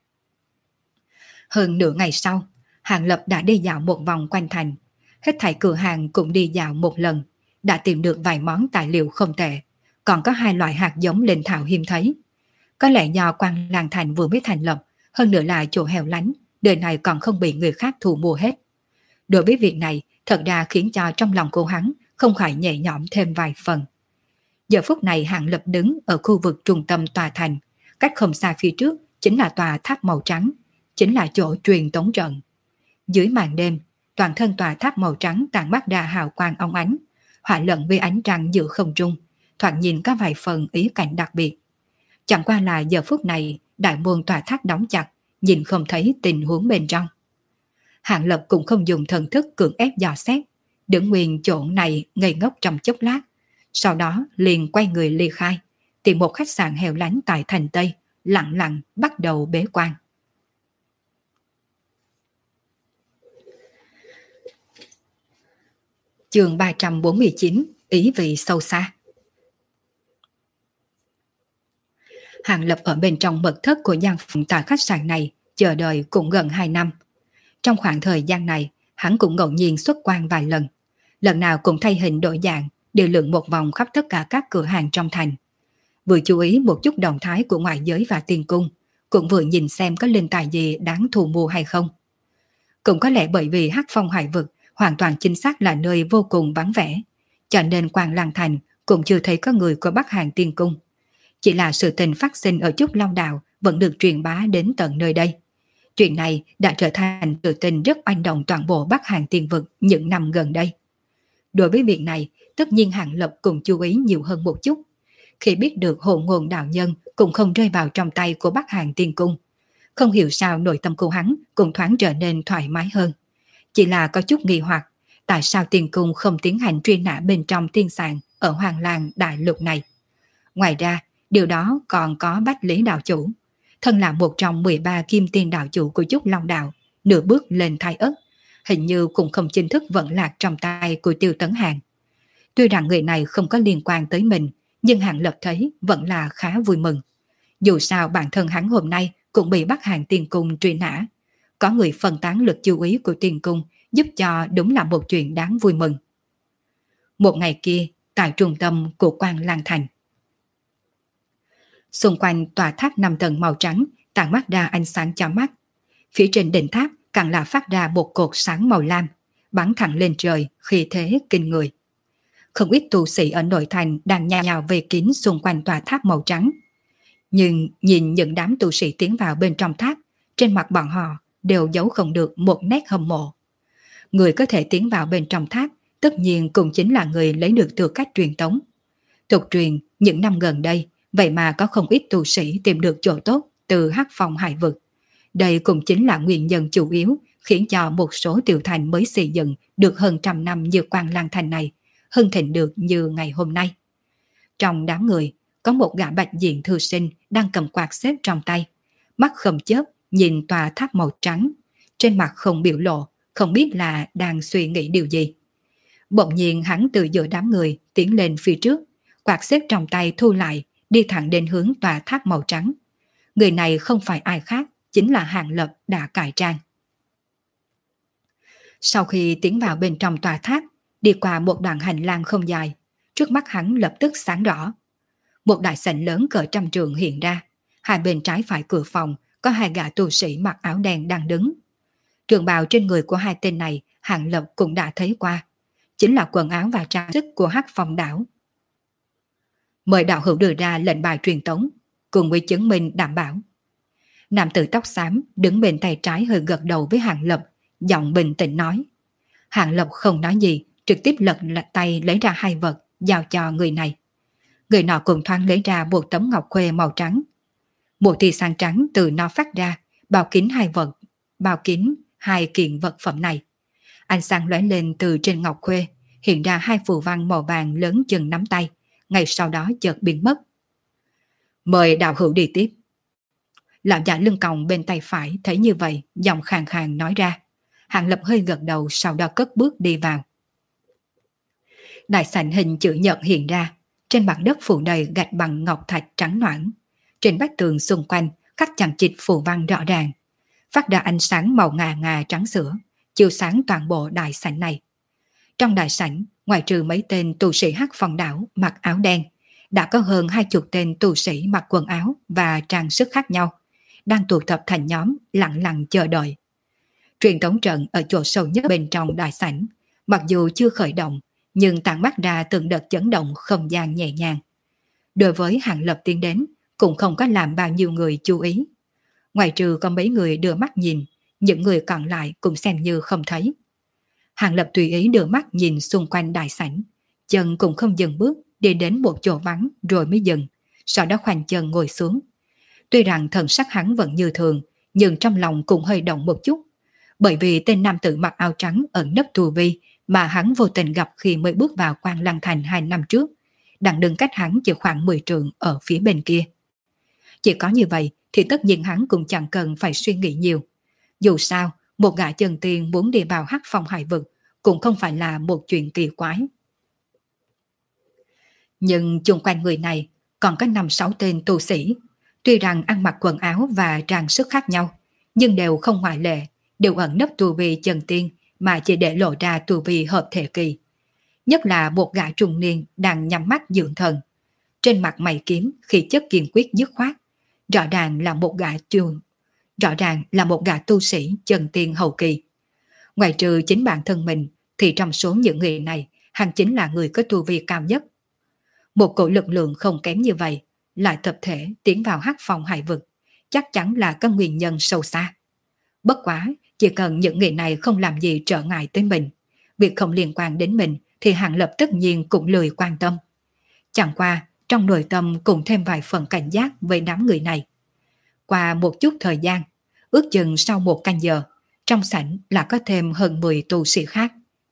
A: Hơn nửa ngày sau, Hàng Lập đã đi dạo một vòng quanh thành. Hết thảy cửa hàng cũng đi dạo một lần, đã tìm được vài món tài liệu không tệ, còn có hai loại hạt giống linh thảo hiếm thấy. Có lẽ do Quan Làng Thành vừa mới thành lập, hơn nữa là chỗ hẻo lánh, đời này còn không bị người khác thu mua hết. Đối với việc này, thật ra khiến cho trong lòng cô hắn không khỏi nhẹ nhõm thêm vài phần. Giờ phút này Hàng Lập đứng ở khu vực trung tâm tòa thành, cách không xa phía trước chính là tòa tháp màu trắng, chính là chỗ truyền tống trận. Dưới màn đêm, toàn thân tòa tháp màu trắng tản mát ra hào quang óng ánh, hòa lẫn với ánh trăng giữa không trung, thoạt nhìn có vài phần ý cảnh đặc biệt. Chẳng qua là giờ phút này đại môn tòa tháp đóng chặt, nhìn không thấy tình huống bên trong. Hàng Lập cũng không dùng thần thức cưỡng ép dò xét, đứng nguyên chỗ này ngây ngốc trong chốc lát, sau đó liền quay người ly khai, tìm một khách sạn hẻo lánh tại thành Tây, lặng lặng bắt đầu bế quan. Chương ba trăm bốn mươi chín, ý vị sâu xa. Hàng Lập ở bên trong mật thất của gian phòng tại khách sạn này chờ đợi cũng gần hai năm. Trong khoảng thời gian này, hắn cũng ngẫu nhiên xuất quan vài lần. Lần nào cũng thay hình đổi dạng, đều lượn một vòng khắp tất cả các cửa hàng trong thành. Vừa chú ý một chút động thái của ngoại giới và tiên cung, cũng vừa nhìn xem có linh tài gì đáng thu mua hay không. Cũng có lẽ bởi vì Hắc Phong Hải Vực hoàn toàn chính xác là nơi vô cùng vắng vẻ, cho nên Quan Lăng Thành cũng chưa thấy có người của Bắc Hàng Tiên Cung. Chỉ là sự tình phát sinh ở Trúc Long Đạo vẫn được truyền bá đến tận nơi đây. Chuyện này đã trở thành sự tình rất oanh động toàn bộ Bắc Hàng Tiên Vực những năm gần đây. Đối với việc này, tất nhiên Hàng Lập cũng chú ý nhiều hơn một chút. Khi biết được hộ ngôn đạo nhân cũng không rơi vào trong tay của Bắc Hàng Tiên Cung, không hiểu sao nội tâm của hắn cũng thoáng trở nên thoải mái hơn. Chỉ là có chút nghi hoặc, tại sao Tiên Cung không tiến hành truy nã bên trong tiên sạn ở Hoàng Làng Đại Lục này. Ngoài ra, điều đó còn có Bách Lý Đạo Chủ, thân là một trong mười ba kim tiên đạo chủ của Trúc Long Đạo, nửa bước lên thái ất, hình như cũng không chính thức vẫn lạc trong tay của Tiêu Tấn Hàng. Tuy rằng người này không có liên quan tới mình, nhưng Hàng Lập thấy vẫn là khá vui mừng. Dù sao bản thân hắn hôm nay cũng bị Bắc Hàng Tiên Cung truy nã. Có người phân tán lực chú ý của Tiên Cung giúp cho đúng là một chuyện đáng vui mừng. Một ngày kia, tại trung tâm của Quan Lang Thành. Xung quanh tòa tháp năm tầng màu trắng tản mát ra ánh sáng chói mắt. Phía trên đỉnh tháp càng là phát ra một cột sáng màu lam, bắn thẳng lên trời khi thế kinh người. Không ít tu sĩ ở nội thành đang nhào nhào về kín xung quanh tòa tháp màu trắng. Nhưng nhìn những đám tu sĩ tiến vào bên trong tháp, trên mặt bọn họ đều giấu không được một nét hâm mộ. Người có thể tiến vào bên trong tháp tất nhiên cũng chính là người lấy được tư cách truyền tống. Tục truyền những năm gần đây, vậy mà có không ít tu sĩ tìm được chỗ tốt từ Hắc Phong Hải Vực. Đây cũng chính là nguyên nhân chủ yếu khiến cho một số tiểu thành mới xây dựng được hơn trăm năm như Quan Lang Thành này hưng thịnh được như ngày hôm nay. Trong đám người, có một gã bạch diện thư sinh đang cầm quạt xếp trong tay, mắt không chớp nhìn tòa tháp màu trắng, trên mặt không biểu lộ, không biết là đang suy nghĩ điều gì. Bỗng nhiên hắn từ giữa đám người tiến lên phía trước, quạt xếp trong tay thu lại, đi thẳng đến hướng tòa tháp màu trắng. Người này không phải ai khác, chính là Hàng Lập đã cải trang. Sau khi tiến vào bên trong tòa tháp, đi qua một đoạn hành lang không dài, trước mắt hắn lập tức sáng rõ. Một đại sảnh lớn cỡ trăm trường hiện ra, hai bên trái phải cửa phòng có hai gã tu sĩ mặc áo đen đang đứng. Trường bào trên người của hai tên này Hàng Lập cũng đã thấy qua, chính là quần áo và trang sức của Hắc Phong đảo. Mời đạo hữu đưa ra lệnh bài truyền tống, cùng với chứng minh đảm bảo. Nam tử tóc xám đứng bên tay trái hơi gật đầu với Hàng Lập, giọng bình tĩnh nói. Hàng Lập không nói gì, trực tiếp lật tay lấy ra hai vật, giao cho người này. Người nọ cùng thoáng lấy ra một tấm ngọc khuê màu trắng. Một tia sáng trắng từ nó phát ra, bao kín hai vật, bao kín hai kiện vật phẩm này. Ánh sáng lóe lên từ trên ngọc khuê, hiện ra hai phù văn màu vàng lớn chừng nắm tay, ngay sau đó chợt biến mất. Mời đạo hữu đi tiếp. Lão giả lưng còng bên tay phải thấy như vậy, giọng khàn khàn nói ra. Hàng Lập hơi gật đầu, sau đó cất bước đi vào. Đại sảnh hình chữ nhật hiện ra, trên mặt đất phủ đầy gạch bằng ngọc thạch trắng nõn. Trên vách tường xung quanh khắc chằng chịt phù văn rõ ràng, phát ra ánh sáng màu ngà ngà trắng sữa, chiếu sáng toàn bộ đại sảnh này. Trong đại sảnh, ngoài trừ mấy tên tu sĩ hắc phong đảo mặc áo đen, đã có hơn hai chục tên tu sĩ mặc quần áo và trang sức khác nhau, đang tụ tập thành nhóm lặng lặng chờ đợi. Truyền tống trận ở chỗ sâu nhất bên trong đại sảnh, mặc dù chưa khởi động, nhưng tản mát ra từng đợt chấn động không gian nhẹ nhàng. Đối với Hàng Lập tiến đến, cũng không có làm bao nhiêu người chú ý. Ngoài trừ có mấy người đưa mắt nhìn, những người còn lại cũng xem như không thấy. Hàng Lập tùy ý đưa mắt nhìn xung quanh đại sảnh, chân cũng không dừng bước, đi đến một chỗ vắng rồi mới dừng, sau đó khoanh chân ngồi xuống. Tuy rằng thần sắc hắn vẫn như thường, nhưng trong lòng cũng hơi động một chút, bởi vì tên nam tử mặc áo trắng ẩn nấp tu vi mà hắn vô tình gặp khi mới bước vào Quan Lăng Thành hai năm trước, đang đứng cách hắn chỉ khoảng mười trượng ở phía bên kia. Chỉ có như vậy thì tất nhiên hắn cũng chẳng cần phải suy nghĩ nhiều. Dù sao, một gã chân tiên muốn đi vào hắc phong hải vực cũng không phải là một chuyện kỳ quái. Nhưng chung quanh người này còn có năm sáu tên tu sĩ, tuy rằng ăn mặc quần áo và trang sức khác nhau, nhưng đều không ngoại lệ, đều ẩn nấp tu vi chân tiên mà chỉ để lộ ra tu vi hợp thể kỳ. Nhất là một gã trung niên đang nhắm mắt dưỡng thần, trên mặt mày kiếm khí chất kiên quyết dứt khoát, rõ ràng là một gã chuông, rõ ràng là một gã tu sĩ chân tiên hậu kỳ. Ngoài trừ chính bản thân mình, thì trong số những người này, hắn chính là người có tu vi cao nhất. Một cổ lực lượng không kém như vậy, lại tập thể tiến vào hắc phong hải vực, chắc chắn là có nguyên nhân sâu xa. Bất quá, chỉ cần những người này không làm gì trở ngại tới mình, việc không liên quan đến mình thì Hàng Lập tất nhiên cũng lười quan tâm. Chẳng qua, trong nội tâm cũng thêm vài phần cảnh giác với đám người này. Qua một chút thời gian, ước chừng sau một canh giờ, trong sảnh là có thêm hơn mười tu sĩ khác.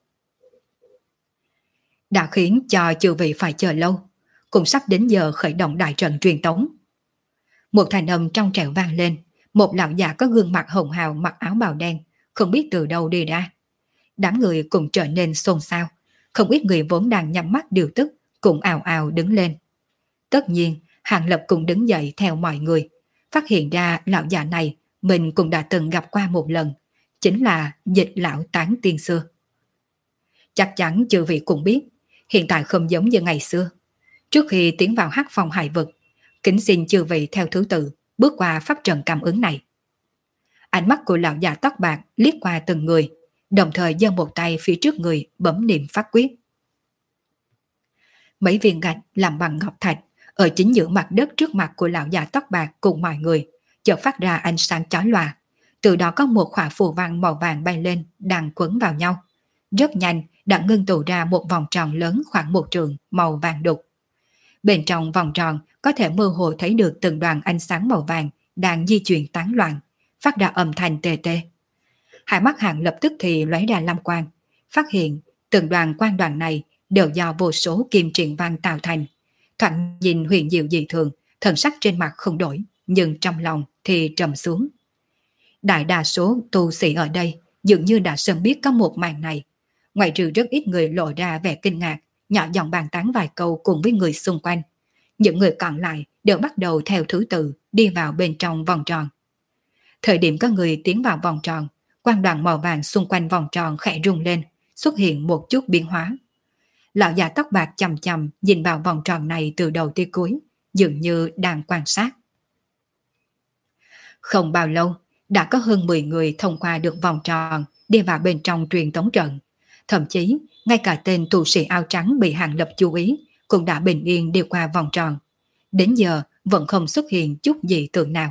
A: Đã khiến cho chư vị phải chờ lâu, cũng sắp đến giờ khởi động đại trận truyền tống. Một thanh âm trong trẻo vang lên, một lão già có gương mặt hồng hào mặc áo bào đen, không biết từ đâu đi ra. Đám người cũng trở nên xôn xao, không ít người vốn đang nhắm mắt điều tức, cũng ào ào đứng lên. Tất nhiên, Hàng Lập cũng đứng dậy theo mọi người, phát hiện ra lão già này mình cũng đã từng gặp qua một lần, chính là Dịch lão tán tiên xưa. Chắc chắn chư vị cũng biết, hiện tại không giống như ngày xưa. Trước khi tiến vào hắc phong hải vực, kính xin chư vị theo thứ tự bước qua pháp trận cảm ứng này. Ánh mắt của lão già tóc bạc liếc qua từng người, đồng thời giơ một tay phía trước người bấm niệm pháp quyết. Mấy viên gạch làm bằng ngọc thạch ở chính giữa mặt đất trước mặt của lão già tóc bạc cùng mọi người chợt phát ra ánh sáng chói lòa, từ đó có một khỏa phù văn màu vàng bay lên đang quấn vào nhau. Rất nhanh đã ngưng tụ ra một vòng tròn lớn khoảng một trượng màu vàng đục. Bên trong vòng tròn có thể mơ hồ thấy được từng đoàn ánh sáng màu vàng đang di chuyển tán loạn, phát ra âm thanh tê tê. Hai mắt Hàng lập tức thì lóe ra lam quang, phát hiện từng đoàn quang đoàn này đều do vô số kim triện văn tạo thành. Thoạt nhìn huyền diệu dị thường, thần sắc trên mặt không đổi, nhưng trong lòng thì trầm xuống. Đại đa số tu sĩ ở đây dường như đã sớm biết có một màn này. Ngoài trừ rất ít người lộ ra vẻ kinh ngạc, nhỏ giọng bàn tán vài câu cùng với người xung quanh, những người còn lại đều bắt đầu theo thứ tự đi vào bên trong vòng tròn. Thời điểm có người tiến vào vòng tròn, quang đoàn màu vàng xung quanh vòng tròn khẽ rung lên, xuất hiện một chút biến hóa. Lão già tóc bạc chằm chằm nhìn vào vòng tròn này từ đầu tới cuối, dường như đang quan sát. Không bao lâu, đã có hơn mười người thông qua được vòng tròn, đi vào bên trong truyền tống trận. Thậm chí, ngay cả tên tu sĩ áo trắng bị Hàng Lập chú ý cũng đã bình yên đi qua vòng tròn. Đến giờ vẫn không xuất hiện chút dị tượng nào.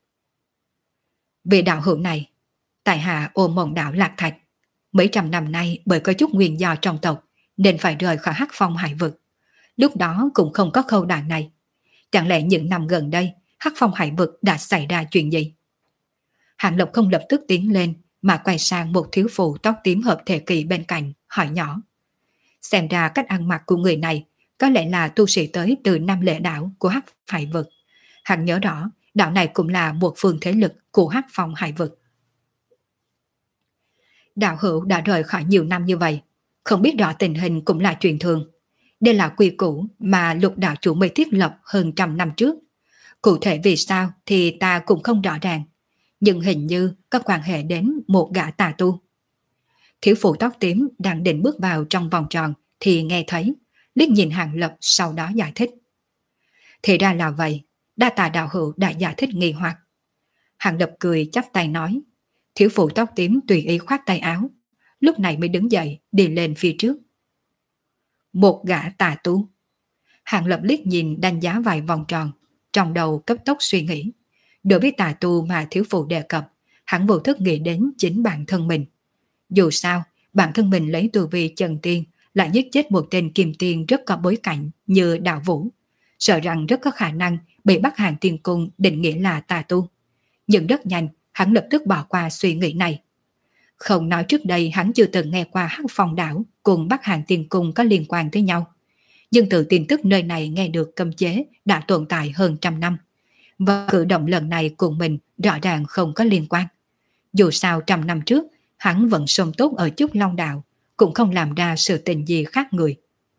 A: Vị đạo hữu này, tại hạ ôm mộng đạo Lạc Thạch, mấy trăm năm nay bởi có chút nguyên do trong tộc nên phải rời khỏi hắc phong hải vực. Lúc đó cũng không có khâu đàn này. Chẳng lẽ những năm gần đây hắc phong hải vực đã xảy ra chuyện gì? Hàng Lập không lập tức tiến lên mà quay sang một thiếu phụ tóc tím hợp thể kỳ bên cạnh, hỏi nhỏ. Xem ra cách ăn mặc của người này có lẽ là tu sĩ tới từ Nam Lệ đảo của hắc hải vực. Hắn nhớ rõ, đảo này cũng là một phương thế lực của hắc phong hải vực. Đạo hữu đã rời khỏi nhiều năm như vậy, Không biết rõ tình hình cũng là chuyện thường. Đây là quy củ mà Lục đạo chủ mới thiết lập hơn trăm năm trước. Cụ thể vì sao thì ta cũng không rõ ràng, nhưng hình như có quan hệ đến một gã tà tu. Thiếu phụ tóc tím đang định bước vào trong vòng tròn thì nghe thấy, liếc nhìn Hàng Lập sau đó giải thích. Thì ra là vậy, đa tà đạo hữu đã giải thích nghi hoặc. Hàng Lập cười chắp tay nói, thiếu phụ tóc tím tùy ý khoát tay áo, lúc này mới đứng dậy đi lên phía trước. Một gã tà tu. Hàng Lập liếc nhìn đánh giá vài vòng tròn, trong đầu cấp tốc suy nghĩ. Đối với tà tu mà thiếu phụ đề cập, hắn vô thức nghĩ đến chính bản thân mình. Dù sao, bản thân mình lấy tu vi chân tiên lại giết chết một tên kim tiên rất có bối cảnh như Đạo Vũ, sợ rằng rất có khả năng bị Bắc Hàn Tiên Cung định nghĩa là tà tu. Nhưng rất nhanh, hắn lập tức bỏ qua suy nghĩ này. Không nói trước đây hắn chưa từng nghe qua Hắc Phong đảo cùng Bắc Hàn Tiên Cung có liên quan tới nhau. Nhưng từ tin tức nơi này nghe được cấm chế đã tồn tại hơn trăm năm. Và cử động lần này cùng mình rõ ràng không có liên quan. Dù sao trăm năm trước, hắn vẫn sống tốt ở Trúc Long Đạo, cũng không làm ra sự tình gì khác người.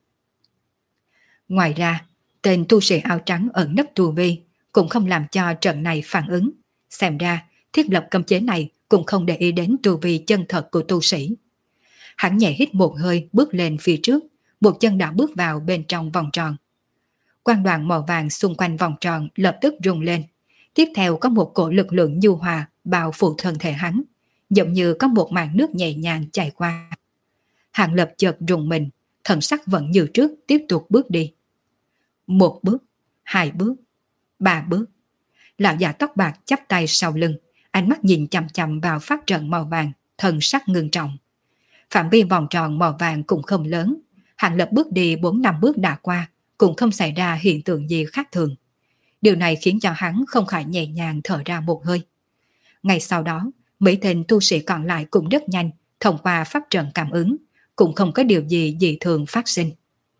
A: Ngoài ra, tên tu sĩ áo trắng ẩn nấp tu vi cũng không làm cho trận này phản ứng. Xem ra, thiết lập cấm chế này cũng không để ý đến tu vi chân thật của tu sĩ. Hắn nhẹ hít một hơi bước lên phía trước, một chân đã bước vào bên trong vòng tròn. Quang đoàn màu vàng xung quanh vòng tròn lập tức rung lên. Tiếp theo có một cổ lực lượng nhu hòa bao phủ thân thể hắn, giống như có một màn nước nhẹ nhàng chảy qua. Hàng Lập chợt rùng mình, thần sắc vẫn như trước tiếp tục bước đi. Một bước, hai bước, ba bước. Lão già tóc bạc chắp tay sau lưng, ánh mắt nhìn chằm chằm vào pháp trận màu vàng, thần sắc ngưng trọng. Phạm vi vòng tròn màu vàng cũng không lớn, Hàng Lập bước đi bốn năm bước đã qua, cũng không xảy ra hiện tượng gì khác thường. Điều này khiến cho hắn không khỏi nhẹ nhàng thở ra một hơi. Ngay sau đó, mấy tên tu sĩ còn lại cũng rất nhanh, thông qua pháp trận cảm ứng, cũng không có điều gì dị thường phát sinh.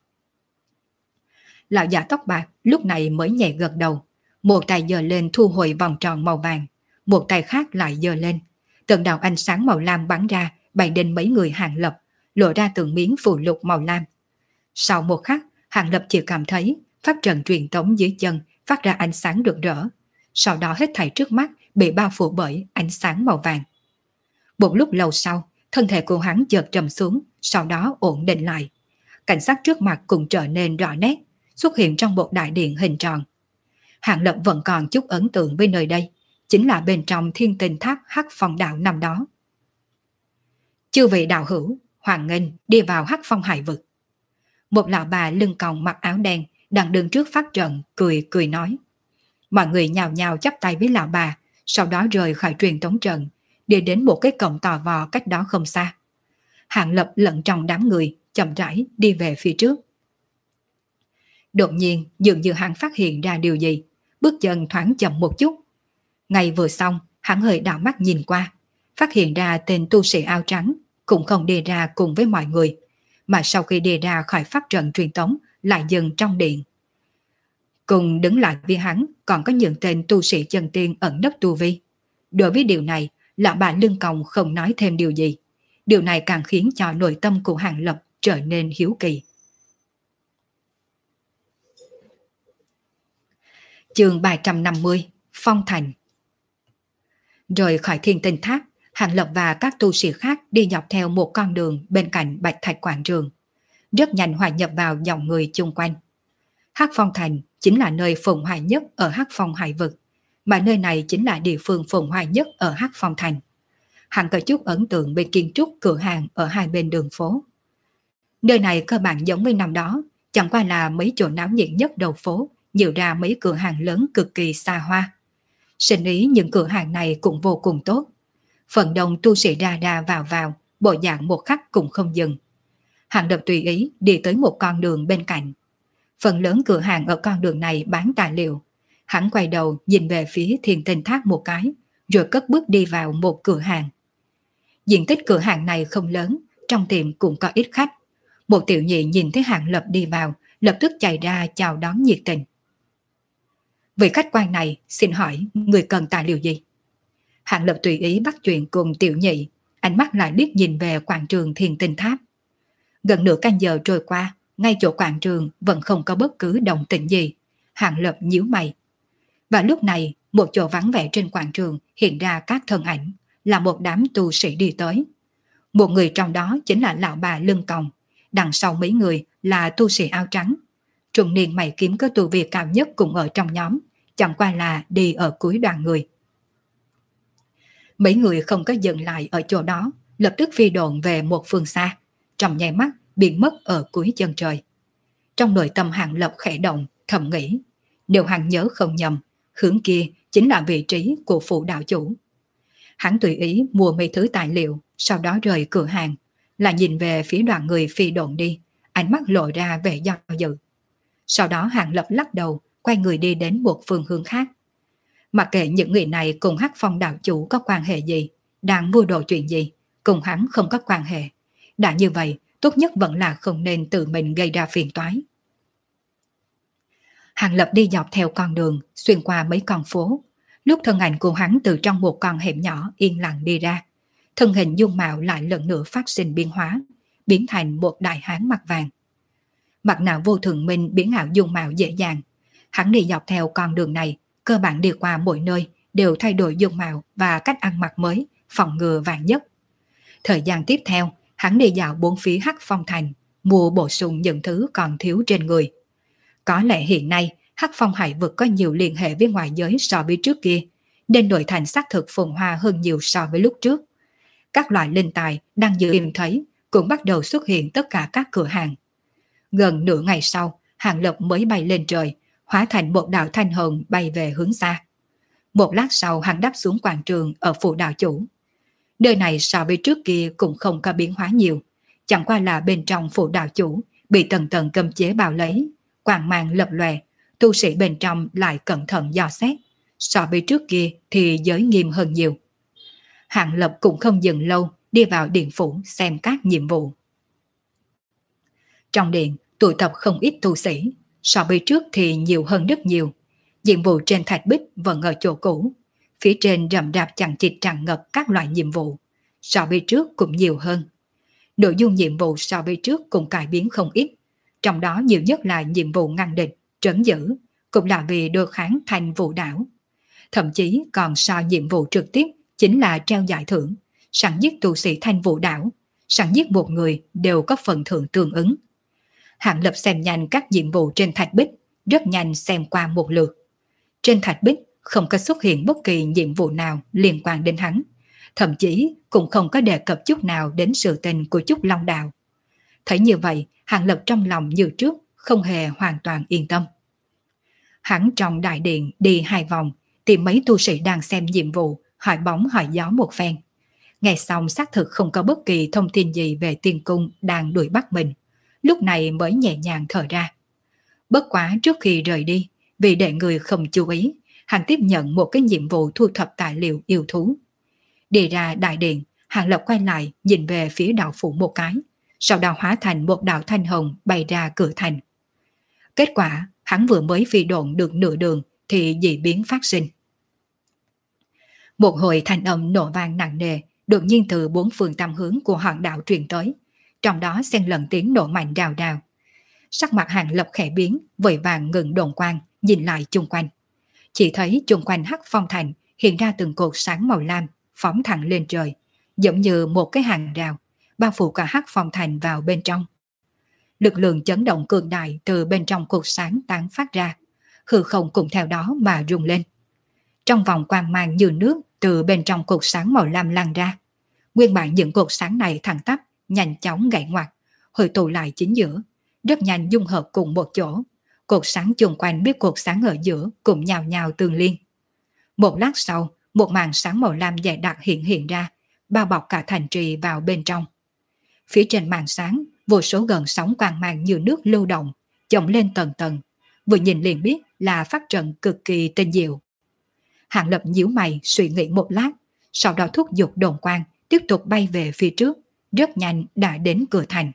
A: Lão già tóc bạc lúc này mới nhẹ gật đầu, một tay giơ lên thu hồi vòng tròn màu vàng, một tay khác lại giơ lên. Từng đạo ánh sáng màu lam bắn ra, bay đến mấy người Hàng Lập, lộ ra từng miếng phù lục màu lam. Sau một khắc, Hàng Lập chỉ cảm thấy pháp trận truyền tống dưới chân phát ra ánh sáng rực rỡ, sau đó hết thảy trước mắt bị bao phủ bởi ánh sáng màu vàng. Một lúc lâu sau, thân thể của hắn chợt trầm xuống, sau đó ổn định lại. Cảnh sát trước mặt cũng trở nên rõ nét, xuất hiện trong một đại điện hình tròn. Hàng Lập vẫn còn chút ấn tượng với nơi đây, chính là bên trong Thiên Tinh Tháp Hắc Phong đạo năm đó. Chư vị đạo hữu, hoan nghênh đi vào Hắc Phong hải vực. Một lão bà lưng còng mặc áo đen đang đứng trước pháp trận cười cười nói. Mọi người nhào nhào chắp tay với lão bà, sau đó rời khỏi truyền tống trận, đi đến một cái cổng tò vò cách đó không xa. Hàng Lập lẫn trong đám người, chậm rãi đi về phía trước. Đột nhiên dường như hắn phát hiện ra điều gì, bước chân thoáng chậm một chút. Ngay vừa xong, hắn hơi đảo mắt nhìn qua, phát hiện ra tên tu sĩ áo trắng cũng không đi ra cùng với mọi người, mà sau khi đi ra khỏi pháp trận truyền tống lại dừng trong điện. Cùng đứng lại với hắn còn có những tên tu sĩ chân tiên ẩn nấp tu vi. Đối với điều này, lão bà lưng còng không nói thêm điều gì. Điều này càng khiến cho nội tâm của Hàng Lập trở nên hiếu kỳ. Chương ba trăm năm mươi, Phong Thành. Rời khỏi Thiên Tinh Tháp, Hàng Lập và các tu sĩ khác đi dọc theo một con đường bên cạnh Bạch Thạch Quảng Trường, rất nhanh hòa nhập vào dòng người chung quanh. Hắc Phong Thành chính là nơi phồn hoa nhất ở Hắc Phong hải vực, mà nơi này chính là địa phương phồn hoa nhất ở Hắc Phong Thành. Hắn có chút ấn tượng về kiến trúc cửa hàng ở hai bên đường phố. Nơi này cơ bản giống với năm đó, chẳng qua là mấy chỗ náo nhiệt nhất đầu phố, nhiều ra mấy cửa hàng lớn cực kỳ xa hoa. Sinh ý những cửa hàng này cũng vô cùng tốt. Phần đông tu sĩ ra ra vào vào, bộ dạng một khắc cũng không dừng. Hàng Lập tùy ý đi tới một con đường bên cạnh. Phần lớn cửa hàng ở con đường này bán tài liệu. Hắn quay đầu nhìn về phía Thiên Tinh Tháp một cái, rồi cất bước đi vào một cửa hàng. Diện tích cửa hàng này không lớn, trong tiệm cũng có ít khách. Một tiểu nhị nhìn thấy Hàng Lập đi vào, lập tức chạy ra chào đón nhiệt tình. Vị khách quan này, xin hỏi, người cần tài liệu gì? Hàng Lập tùy ý bắt chuyện cùng tiểu nhị, ánh mắt lại liếc nhìn về quảng trường Thiên Tinh Tháp. Gần nửa canh giờ trôi qua, ngay chỗ quảng trường vẫn không có bất cứ động tĩnh gì. Hàng Lập nhíu mày. Và lúc này, một chỗ vắng vẻ trên quảng trường hiện ra các thân ảnh, là một đám tu sĩ đi tới. Một người trong đó chính là lão bà lưng còng, đằng sau mấy người là tu sĩ áo trắng. Trung niên mày kiếm có tu vi cao nhất cũng ở trong nhóm, chẳng qua là đi ở cuối đoàn người. Mấy người không có dừng lại ở chỗ đó, lập tức phi độn về một phương xa, trong nháy mắt biến mất ở cuối chân trời. Trong nội tâm Hàng Lập khẽ động, thầm nghĩ, nếu hắn nhớ không nhầm, hướng kia chính là vị trí của phụ đạo chủ. Hắn tùy ý mua mấy thứ tài liệu, sau đó rời cửa hàng, là nhìn về phía đoàn người phi độn đi, ánh mắt lộ ra vẻ do dự. Sau đó Hàng Lập lắc đầu, quay người đi đến một phương hướng khác. Mặc kệ những người này cùng Hắc Phong đạo chủ có quan hệ gì, đang mua đồ chuyện gì, cùng hắn không có quan hệ. Đã như vậy, tốt nhất vẫn là không nên tự mình gây ra phiền toái. Hàng Lập đi dọc theo con đường, xuyên qua mấy con phố. Lúc thân ảnh của hắn từ trong một con hẻm nhỏ yên lặng đi ra, thân hình dung mạo lại lần nữa phát sinh biến hóa, biến thành một đại hán mặt vàng. Mặt nạ vô thường minh biến ảo dung mạo dễ dàng. Hắn đi dọc theo con đường này, cơ bản đi qua mỗi nơi đều thay đổi dung mạo và cách ăn mặc mới, phòng ngừa vàng nhất. Thời gian tiếp theo, hắn đi dạo bốn phía Hắc Phong thành, mua bổ sung những thứ còn thiếu trên người. Có lẽ hiện nay Hắc Phong hải vực có nhiều liên hệ với ngoại giới so với trước kia, nên nội thành xác thực phồn hoa hơn nhiều so với lúc trước. Các loại linh tài đang dự im thấy cũng bắt đầu xuất hiện tất cả các cửa hàng. Gần nửa ngày sau, Hàng Lập mới bay lên trời, hóa thành một đạo thanh hồng bay về hướng xa. Một lát sau hắn đáp xuống quảng trường ở phủ đạo chủ. Nơi này so với trước kia cũng không có biến hóa nhiều, chẳng qua là bên trong phủ đạo chủ bị tầng tầng cấm chế bao lấy, quang mang lập lòe, tu sĩ bên trong lại cẩn thận dò xét, so với trước kia thì giới nghiêm hơn nhiều. Hàng Lập cũng không dừng lâu, đi vào điện phủ xem các nhiệm vụ. Trong điện, tụ tập không ít tu sĩ, so với trước thì nhiều hơn rất nhiều. Nhiệm vụ trên thạch bích vẫn ở chỗ cũ, phía trên rậm rạp chằng chịt tràn ngập các loại nhiệm vụ, so với trước cũng nhiều hơn. Nội dung nhiệm vụ so với trước cũng cải biến không ít, trong đó nhiều nhất là nhiệm vụ ngăn địch, trấn giữ, cũng là vì đối kháng thành vũ đảo. Thậm chí còn so nhiệm vụ trực tiếp chính là treo giải thưởng, sẵn giết tu sĩ thanh vũ đảo, sẵn giết một người đều có phần thưởng tương ứng. Hàng Lập xem nhanh các nhiệm vụ trên thạch bích, rất nhanh xem qua một lượt. Trên thạch bích không có xuất hiện bất kỳ nhiệm vụ nào liên quan đến hắn, thậm chí cũng không có đề cập chút nào đến sự tình của Trúc Long Đạo. Thấy như vậy, Hàng Lập trong lòng như trước, không hề hoàn toàn yên tâm. Hắn trong đại điện đi hai vòng, tìm mấy tu sĩ đang xem nhiệm vụ, hỏi bóng hỏi gió một phen. Nghe xong xác thực không có bất kỳ thông tin gì về tiên cung đang đuổi bắt mình, lúc này mới nhẹ nhàng thở ra. Bất quá trước khi rời đi, vì để người không chú ý, hắn tiếp nhận một cái nhiệm vụ thu thập tài liệu yêu thú. Đi ra đại điện, Hàng Lập quay lại nhìn về phía đạo phủ một cái, sau đó hóa thành một đạo thanh hồng bay ra cửa thành. Kết quả, hắn vừa mới phi độn được nửa đường thì dị biến phát sinh. Một hồi thanh âm nổ vang nặng nề, đột nhiên từ bốn phương tam hướng của hòn đảo truyền tới, trong đó xen lẫn tiếng nổ mạnh rào rào. Sắc mặt Hàng Lập khẽ biến, vội vàng ngừng đồn quang, nhìn lại chung quanh. Chỉ thấy chung quanh Hắc Phong thành hiện ra từng cột sáng màu lam, phóng thẳng lên trời, giống như một cái hàng rào, bao phủ cả Hắc Phong thành vào bên trong. Lực lượng chấn động cường đại từ bên trong cột sáng tán phát ra, hư không cũng theo đó mà rung lên. Trong vòng quang mang như nước từ bên trong cột sáng màu lam lan ra. Nguyên bản những cột sáng này thẳng tắp, nhanh chóng gãy ngoặt, hội tụ lại chính giữa, rất nhanh dung hợp cùng một chỗ. Cột sáng chung quanh biết cột sáng ở giữa cũng nhào nhào tương liên. Một lát sau, một màn sáng màu lam dày đặc hiện hiện ra, bao bọc cả thành trì vào bên trong. Phía trên màn sáng, vô số gần sóng quang mang như nước lưu động, chồng lên tầng tầng, vừa nhìn liền biết là phát trận cực kỳ tinh diệu. Hàng Lập nhíu mày suy nghĩ một lát, sau đó thúc giục đồn quang tiếp tục bay về phía trước, rất nhanh đã đến cửa thành.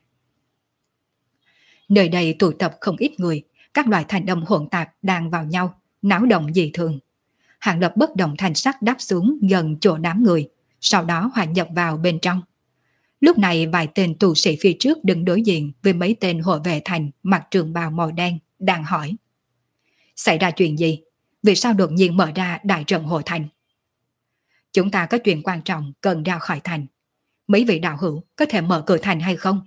A: Nơi đây tụ tập không ít người, các loại thanh âm hỗn tạp đang vào nhau, náo động dị thường. Hàng Lập bất động thanh sắc đáp xuống gần chỗ đám người, sau đó hòa nhập vào bên trong. Lúc này vài tên tù sĩ phía trước đứng đối diện với mấy tên hộ vệ thành mặc trường bào màu đen đang hỏi. Xảy ra chuyện gì? Vì sao đột nhiên mở ra đại trận hộ thành? Chúng ta có chuyện quan trọng cần ra khỏi thành. Mấy vị đạo hữu có thể mở cửa thành hay không?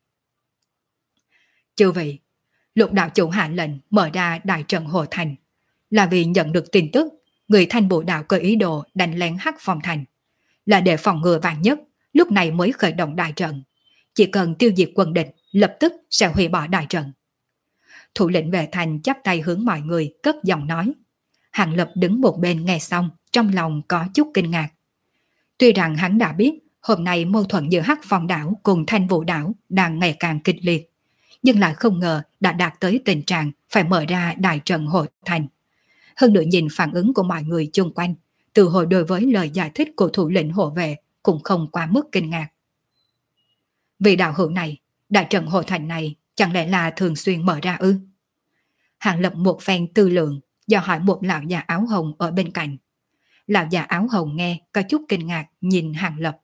A: Chư vị, Lục đạo chủ hạ lệnh mở ra đại trận hộ thành là vì nhận được tin tức người Thanh Vũ đạo có ý đồ đánh lén Hắc Phong thành, là để phòng ngừa vạn nhất, lúc này mới khởi động đại trận. Chỉ cần tiêu diệt quân địch, lập tức sẽ hủy bỏ đại trận. Thủ lĩnh vệ thành chắp tay hướng mọi người cất giọng nói. Hàng Lập đứng một bên nghe xong, trong lòng có chút kinh ngạc. Tuy rằng hắn đã biết hôm nay mâu thuẫn giữa Hắc Phong đảo cùng Thanh Vũ đảo đang ngày càng kịch liệt, nhưng lại không ngờ đã đạt tới tình trạng phải mở ra đại trận hộ thành. Hơn nữa nhìn phản ứng của mọi người chung quanh, từ hồi đối với lời giải thích của thủ lĩnh hộ vệ cũng không quá mức kinh ngạc. Vì đạo hữu này, đại trận hộ thành này chẳng lẽ là thường xuyên mở ra ư? Hàng Lập một phen tư lượng, do hỏi một lão già áo hồng ở bên cạnh. Lão già áo hồng nghe có chút kinh ngạc nhìn Hàng Lập.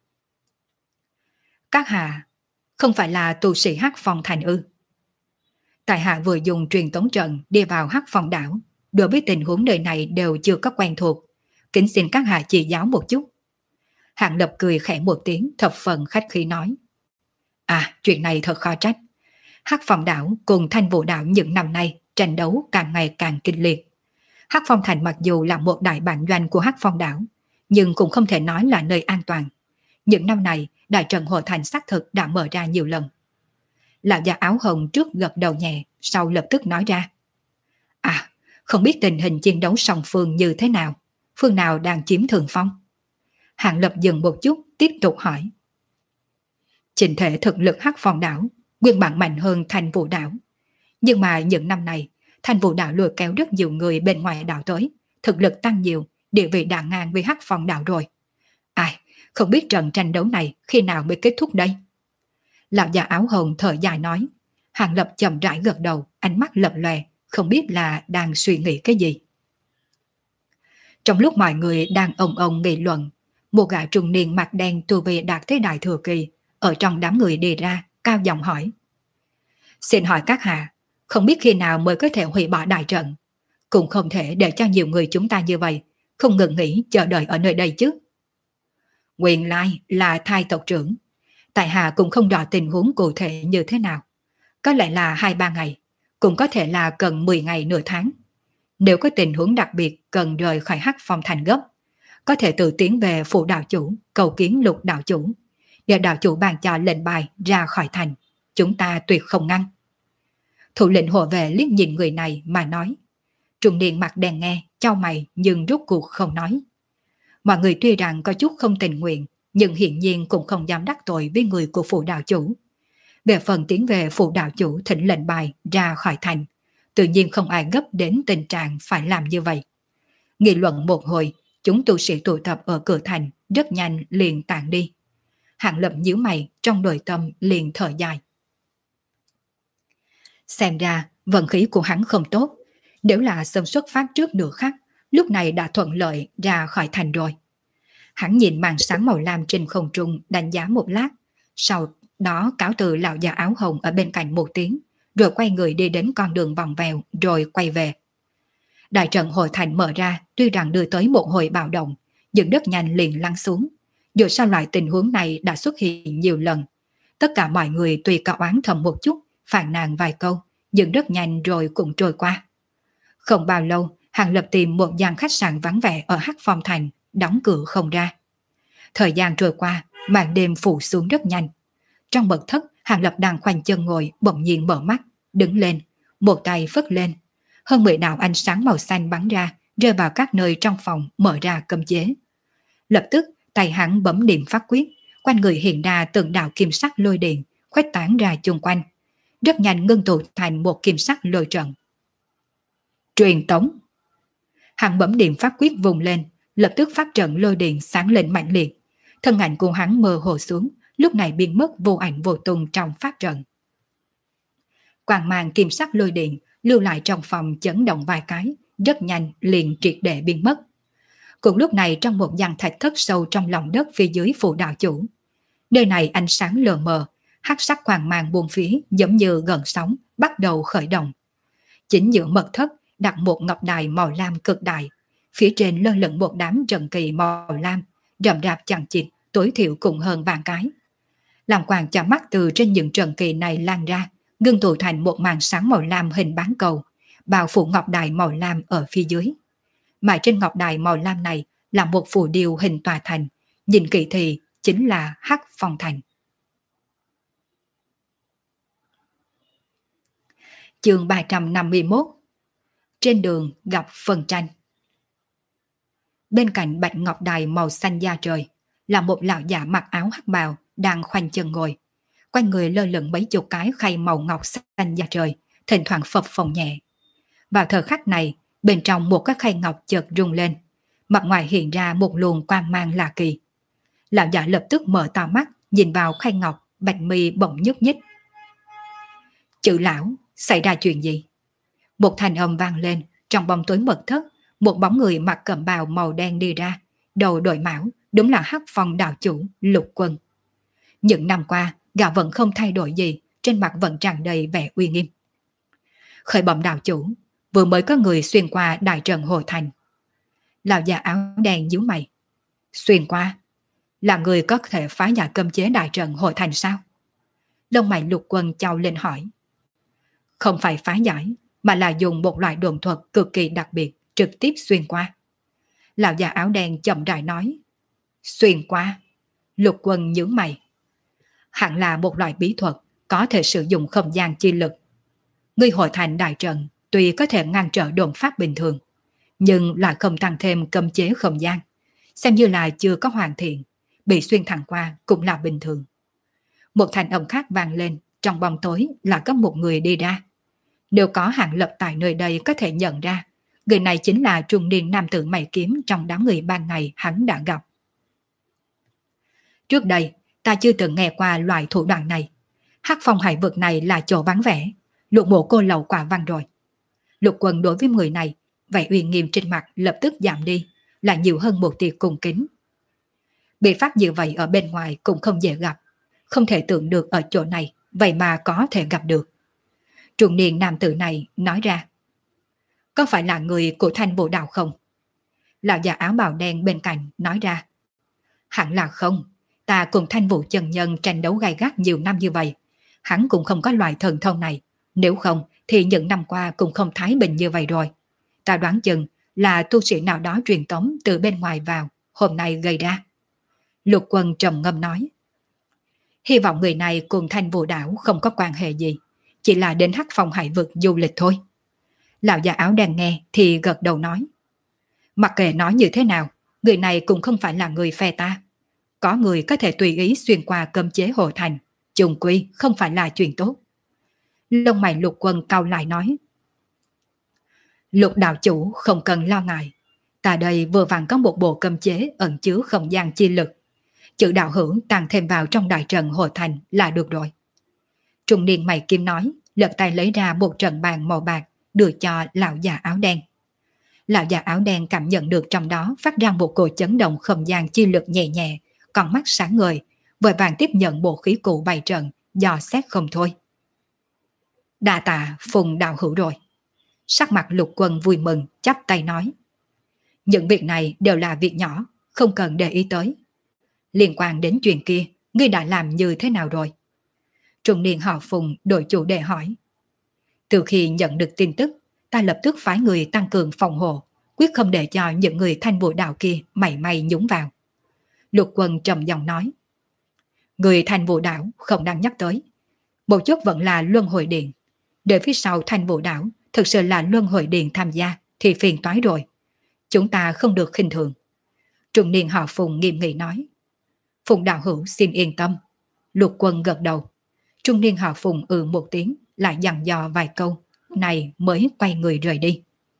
A: Các hạ, không phải là tu sĩ Hắc Phong thành ư? Tại hạ vừa dùng truyền tống trận đi vào Hắc Phong đảo, đối với tình huống nơi này đều chưa có quen thuộc, kính xin các hạ chỉ giáo một chút. Hàng Lập cười khẽ một tiếng, thập phần khách khí nói. À, chuyện này thật khó trách. Hắc Phong đảo cùng Thanh Vũ đảo những năm nay tranh đấu càng ngày càng kịch liệt. Hắc Phong thành mặc dù là một đại bản doanh của Hắc Phong đảo, nhưng cũng không thể nói là nơi an toàn. Những năm này, đại trận hộ thành xác thực đã mở ra nhiều lần. Lão già áo hồng trước gật đầu nhẹ, sau lập tức nói ra. À, không biết tình hình chiến đấu song phương như thế nào, phương nào đang chiếm thượng phong? Hàng Lập dừng một chút, tiếp tục hỏi. Trình thể thực lực Hắc Phong đảo, nguyên bản mạnh hơn Thanh Vũ đảo. Nhưng mà những năm này, Thanh Vũ đảo lôi kéo rất nhiều người bên ngoài đảo tới, thực lực tăng nhiều, địa vị đà ngang với Hắc Phong đảo rồi. Ai, không biết trận tranh đấu này khi nào mới kết thúc đây? Lão già áo hồng thở dài nói. Hàng Lập chậm rãi gật đầu, ánh mắt lập lòe, không biết là đang suy nghĩ cái gì. Trong lúc mọi người đang ồng ồng nghị luận, một gã trung niên mặt đen tu vi đạt thế đại thừa kỳ ở trong đám người đi ra, cao giọng hỏi. Xin hỏi các hạ, không biết khi nào mới có thể hủy bỏ đại trận? Cũng không thể để cho nhiều người chúng ta như vậy, không ngừng nghỉ chờ đợi ở nơi đây chứ. Nguyên lai là Thai tộc trưởng. Tại hạ cũng không rõ tình huống cụ thể như thế nào. Có lẽ là hai ba ngày, cũng có thể là cần mười ngày nửa tháng. Nếu có tình huống đặc biệt cần rời khỏi Hắc Phong thành gấp, có thể tự tiến về phủ đạo chủ, cầu kiến Lục đạo chủ, để đạo chủ ban cho lệnh bài ra khỏi thành, chúng ta tuyệt không ngăn. Thủ lĩnh hộ vệ liếc nhìn người này mà nói. Trung niên mặt đen nghe, chau mày nhưng rốt cuộc không nói. Mọi người tuy rằng có chút không tình nguyện, nhưng hiển nhiên cũng không dám đắc tội với người của phủ đạo chủ. Về phần tiến về phủ đạo chủ thỉnh lệnh bài ra khỏi thành, tự nhiên không ai gấp đến tình trạng phải làm như vậy. Nghị luận một hồi, chúng tu sĩ tụ tập ở cửa thành rất nhanh liền tản đi. Hàng Lập nhíu mày, trong nội tâm liền thở dài. Xem ra vận khí của hắn không tốt, nếu là sớm xuất phát trước nửa khắc, lúc này đã thuận lợi ra khỏi thành rồi. Hắn nhìn màn sáng màu lam trên không trung đánh giá một lát, sau đó cáo từ lão già áo hồng ở bên cạnh một tiếng, rồi quay người đi đến con đường vòng vèo rồi quay về. Đại trận hội thành mở ra, tuy rằng đưa tới một hồi bạo động, nhưng rất nhanh liền lắng xuống. Dù sao loại tình huống này đã xuất hiện nhiều lần, tất cả mọi người tuy có oán thầm một chút, phàn nàn vài câu, nhưng rất nhanh rồi cũng trôi qua. Không bao lâu, Hàng Lập tìm một gian khách sạn vắng vẻ ở Hắc Phong thành, đóng cửa không ra. Thời gian trôi qua, màn đêm phủ xuống rất nhanh. Trong mật thất, Hàng Lập đang khoanh chân ngồi, bỗng nhiên mở mắt, đứng lên, một tay phất lên. Hơn mười đạo ánh sáng màu xanh bắn ra, rơi vào các nơi trong phòng, mở ra cấm chế. Lập tức, tay hắn bấm niệm pháp quyết, quanh người hiện ra từng đạo kim sắc lôi điện, khuếch tán ra chung quanh. Rất nhanh ngưng tụ thành một kim sắc lôi trận. Truyền tống. Hắn bấm niệm pháp quyết vùng lên, lập tức phát trận lôi điện sáng lên mạnh liệt. Thân ảnh của hắn mơ hồ xuống, lúc này biến mất vô ảnh vô tung trong phát trận. Quang mang kim sắc lôi điện lưu lại trong phòng chấn động vài cái, rất nhanh liền triệt để biến mất. Cùng lúc này trong một gian thạch thất sâu trong lòng đất phía dưới phủ đạo chủ, Nơi này ánh sáng lờ mờ, hắc sắc quang mang buông phía giống như gần sóng bắt đầu khởi động. Chính giữa mật thất đặt một ngọc đài màu lam cực đại, phía trên lơ lửng một đám trần kỳ màu lam, rậm rạp chằng chịt, tối thiểu cũng hơn vàng cái. Làm quang chạm mắt từ trên những trần kỳ này lan ra, ngưng tụ thành một màn sáng màu lam hình bán cầu, bao phủ ngọc đài màu lam ở phía dưới. Mà trên ngọc đài màu lam này là một phù điêu hình tòa thành, nhìn kỹ thì chính là Hắc Phong Thành. Chương ba trăm năm mươi mốt. Trên đường gặp phân tranh. Bên cạnh bạch ngọc đài màu xanh da trời là một lão già mặc áo hắc bào đang khoanh chân ngồi. Quanh người lơ lửng mấy chục cái khay màu ngọc xanh da trời, thỉnh thoảng phập phồng nhẹ. Vào thời khắc này, bên trong một cái khay ngọc chợt rung lên, mặt ngoài hiện ra một luồng quang mang lạ kỳ. Lão già lập tức mở to mắt, nhìn vào khay ngọc, bạch mi bỗng nhúc nhích. Chữ lão, xảy ra chuyện gì? Một thanh âm vang lên, trong bóng tối mật thất, một bóng người mặc cẩm bào màu đen đi ra, đầu đội mão, đúng là Hắc Phong đạo chủ Lục Quân. Những năm qua, gã vẫn không thay đổi gì, trên mặt vẫn tràn đầy vẻ uy nghiêm. Khởi bẩm đạo chủ, vừa mới có người xuyên qua đại trận Hồi Thành. Lão già áo đen nhíu mày. Xuyên qua? Là người có thể phá giải cấm chế đại trận Hồi Thành sao? Lông mày Lục Quân chau lên hỏi. Không phải phá giải, mà là dùng một loại đồn thuật cực kỳ đặc biệt, trực tiếp xuyên qua. Lão già áo đen chậm rãi nói. Xuyên qua? Lục Quân nhíu mày. Hẳn là một loại bí thuật có thể sử dụng không gian chi lực. Ngươi Hồi Thành đại trận tuy có thể ngăn trở đồn pháp bình thường, nhưng lại không tăng thêm cấm chế không gian, xem như là chưa có hoàn thiện, bị xuyên thẳng qua cũng là bình thường. Một thanh âm khác vang lên, trong bóng tối là có một người đi ra. Nếu có hạng lập tại nơi đây có thể nhận ra, người này chính là trung niên nam tử mày kiếm trong đám người ban ngày hắn đã gặp. Trước đây, ta chưa từng nghe qua loại thủ đoạn này. Hắc Phong hải vực này là chỗ vắng vẻ, lục bộ cô lầu quả văn rồi. Lục Quân đối với người này, vẻ uy nghiêm trên mặt lập tức giảm đi, là nhiều hơn một tia cung kính. Bị phát như vậy ở bên ngoài cũng không dễ gặp, không thể tưởng được ở chỗ này, vậy mà có thể gặp được. Trung niên nam tử này nói ra. Có phải là người của Thanh Vũ Đạo không? Lão già áo bào đen bên cạnh nói ra. Hẳn là không, ta cùng Thanh Vũ chân nhân tranh đấu gay gắt nhiều năm như vậy, hắn cũng không có loại thần thông này, nếu không thì những năm qua cũng không thái bình như vậy rồi. Ta đoán chừng là tu sĩ nào đó truyền tống từ bên ngoài vào, hôm nay gây ra. Lục Quân trầm ngâm nói. Hy vọng người này cùng Thanh Vũ Đảo không có quan hệ gì, chỉ là đến Hắc Phong hải vực du lịch thôi. Lão già áo đen nghe thì gật đầu nói. Mặc kệ nói như thế nào, người này cũng không phải là người phe ta. Có người có thể tùy ý xuyên qua cấm chế Hồ Thành, chung quy không phải là chuyện tốt. Lông mày Lục Quân cau lại nói. Lục đạo chủ không cần lo ngại, ta đây vừa vặn có một bộ cấm chế ẩn chứa không gian chi lực. Chữ đạo hữu tăng thêm vào trong đại trận Hồ Thành là được rồi. Trung niên mày kim nói, lật tay lấy ra một trận bàn màu bạc, đưa cho lão già áo đen. Lão già áo đen cảm nhận được trong đó phát ra một cỗ chấn động không gian chi lực nhẹ nhẹ, con mắt sáng ngời, vội vàng tiếp nhận bộ khí cụ bày trận, dò xét không thôi. Đa tạ Phùng đạo hữu rồi. Sắc mặt Lục Quân vui mừng, chắp tay nói. Những việc này đều là việc nhỏ, không cần để ý tới. Liên quan đến chuyện kia, ngươi đã làm như thế nào rồi? Trung niên họ Phùng đổi chủ đề hỏi. Từ khi nhận được tin tức, ta lập tức phái người tăng cường phòng hộ, quyết không để cho những người Thanh Vũ Đạo kia mảy may nhúng vào. Lục Quân trầm giọng nói. Người Thanh Vũ Đạo không đang nhắc tới. Một chút vẫn là Luân Hồi Điện. Để phía sau Thanh Vũ Đạo thực sự là Luân Hồi Điện tham gia thì phiền toái rồi. Chúng ta không được khinh thường. Trung niên họ Phùng nghiêm nghị nói. Phùng đạo hữu xin yên tâm. Lục Quân gật đầu. Trung niên họ Phùng ừ một tiếng, lại dặn dò vài câu, này mới quay người rời đi.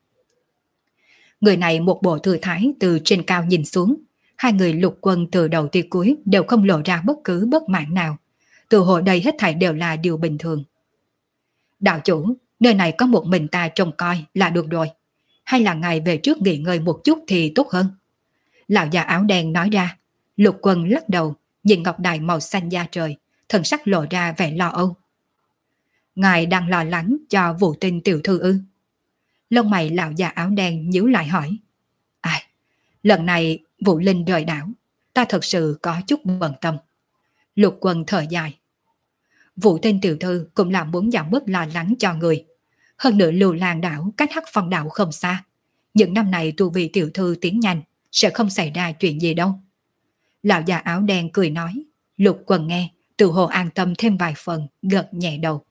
A: Người này một bộ thư thái từ trên cao nhìn xuống, hai người Lục Quân từ đầu tới cuối đều không lộ ra bất cứ bất mãn nào. Từ hồi đây hết thảy đều là điều bình thường. Đạo chủ, nơi này có một mình ta trông coi là được rồi. Hay là ngài về trước nghỉ ngơi một chút thì tốt hơn. Lão già áo đen nói ra. Lục Quân lắc đầu, nhìn ngọc đài màu xanh da trời, thần sắc lộ ra vẻ lo âu. Ngài đang lo lắng cho Vũ Tinh tiểu thư ư? Lông mày lão già áo đen nhíu lại hỏi. Ai, lần này Vũ Linh rời đảo, ta thật sự có chút bận tâm. Lục Quân thở dài. Vũ Tinh tiểu thư cũng là muốn giảm bớt lo lắng cho người. Hơn nữa Lưu Lan đảo cách Hắc Phong đảo không xa. Những năm này tu vi tiểu thư tiến nhanh, sẽ không xảy ra chuyện gì đâu. Lão già áo đen cười nói. Lục Quân nghe, tự hồ an tâm thêm vài phần, gật nhẹ đầu.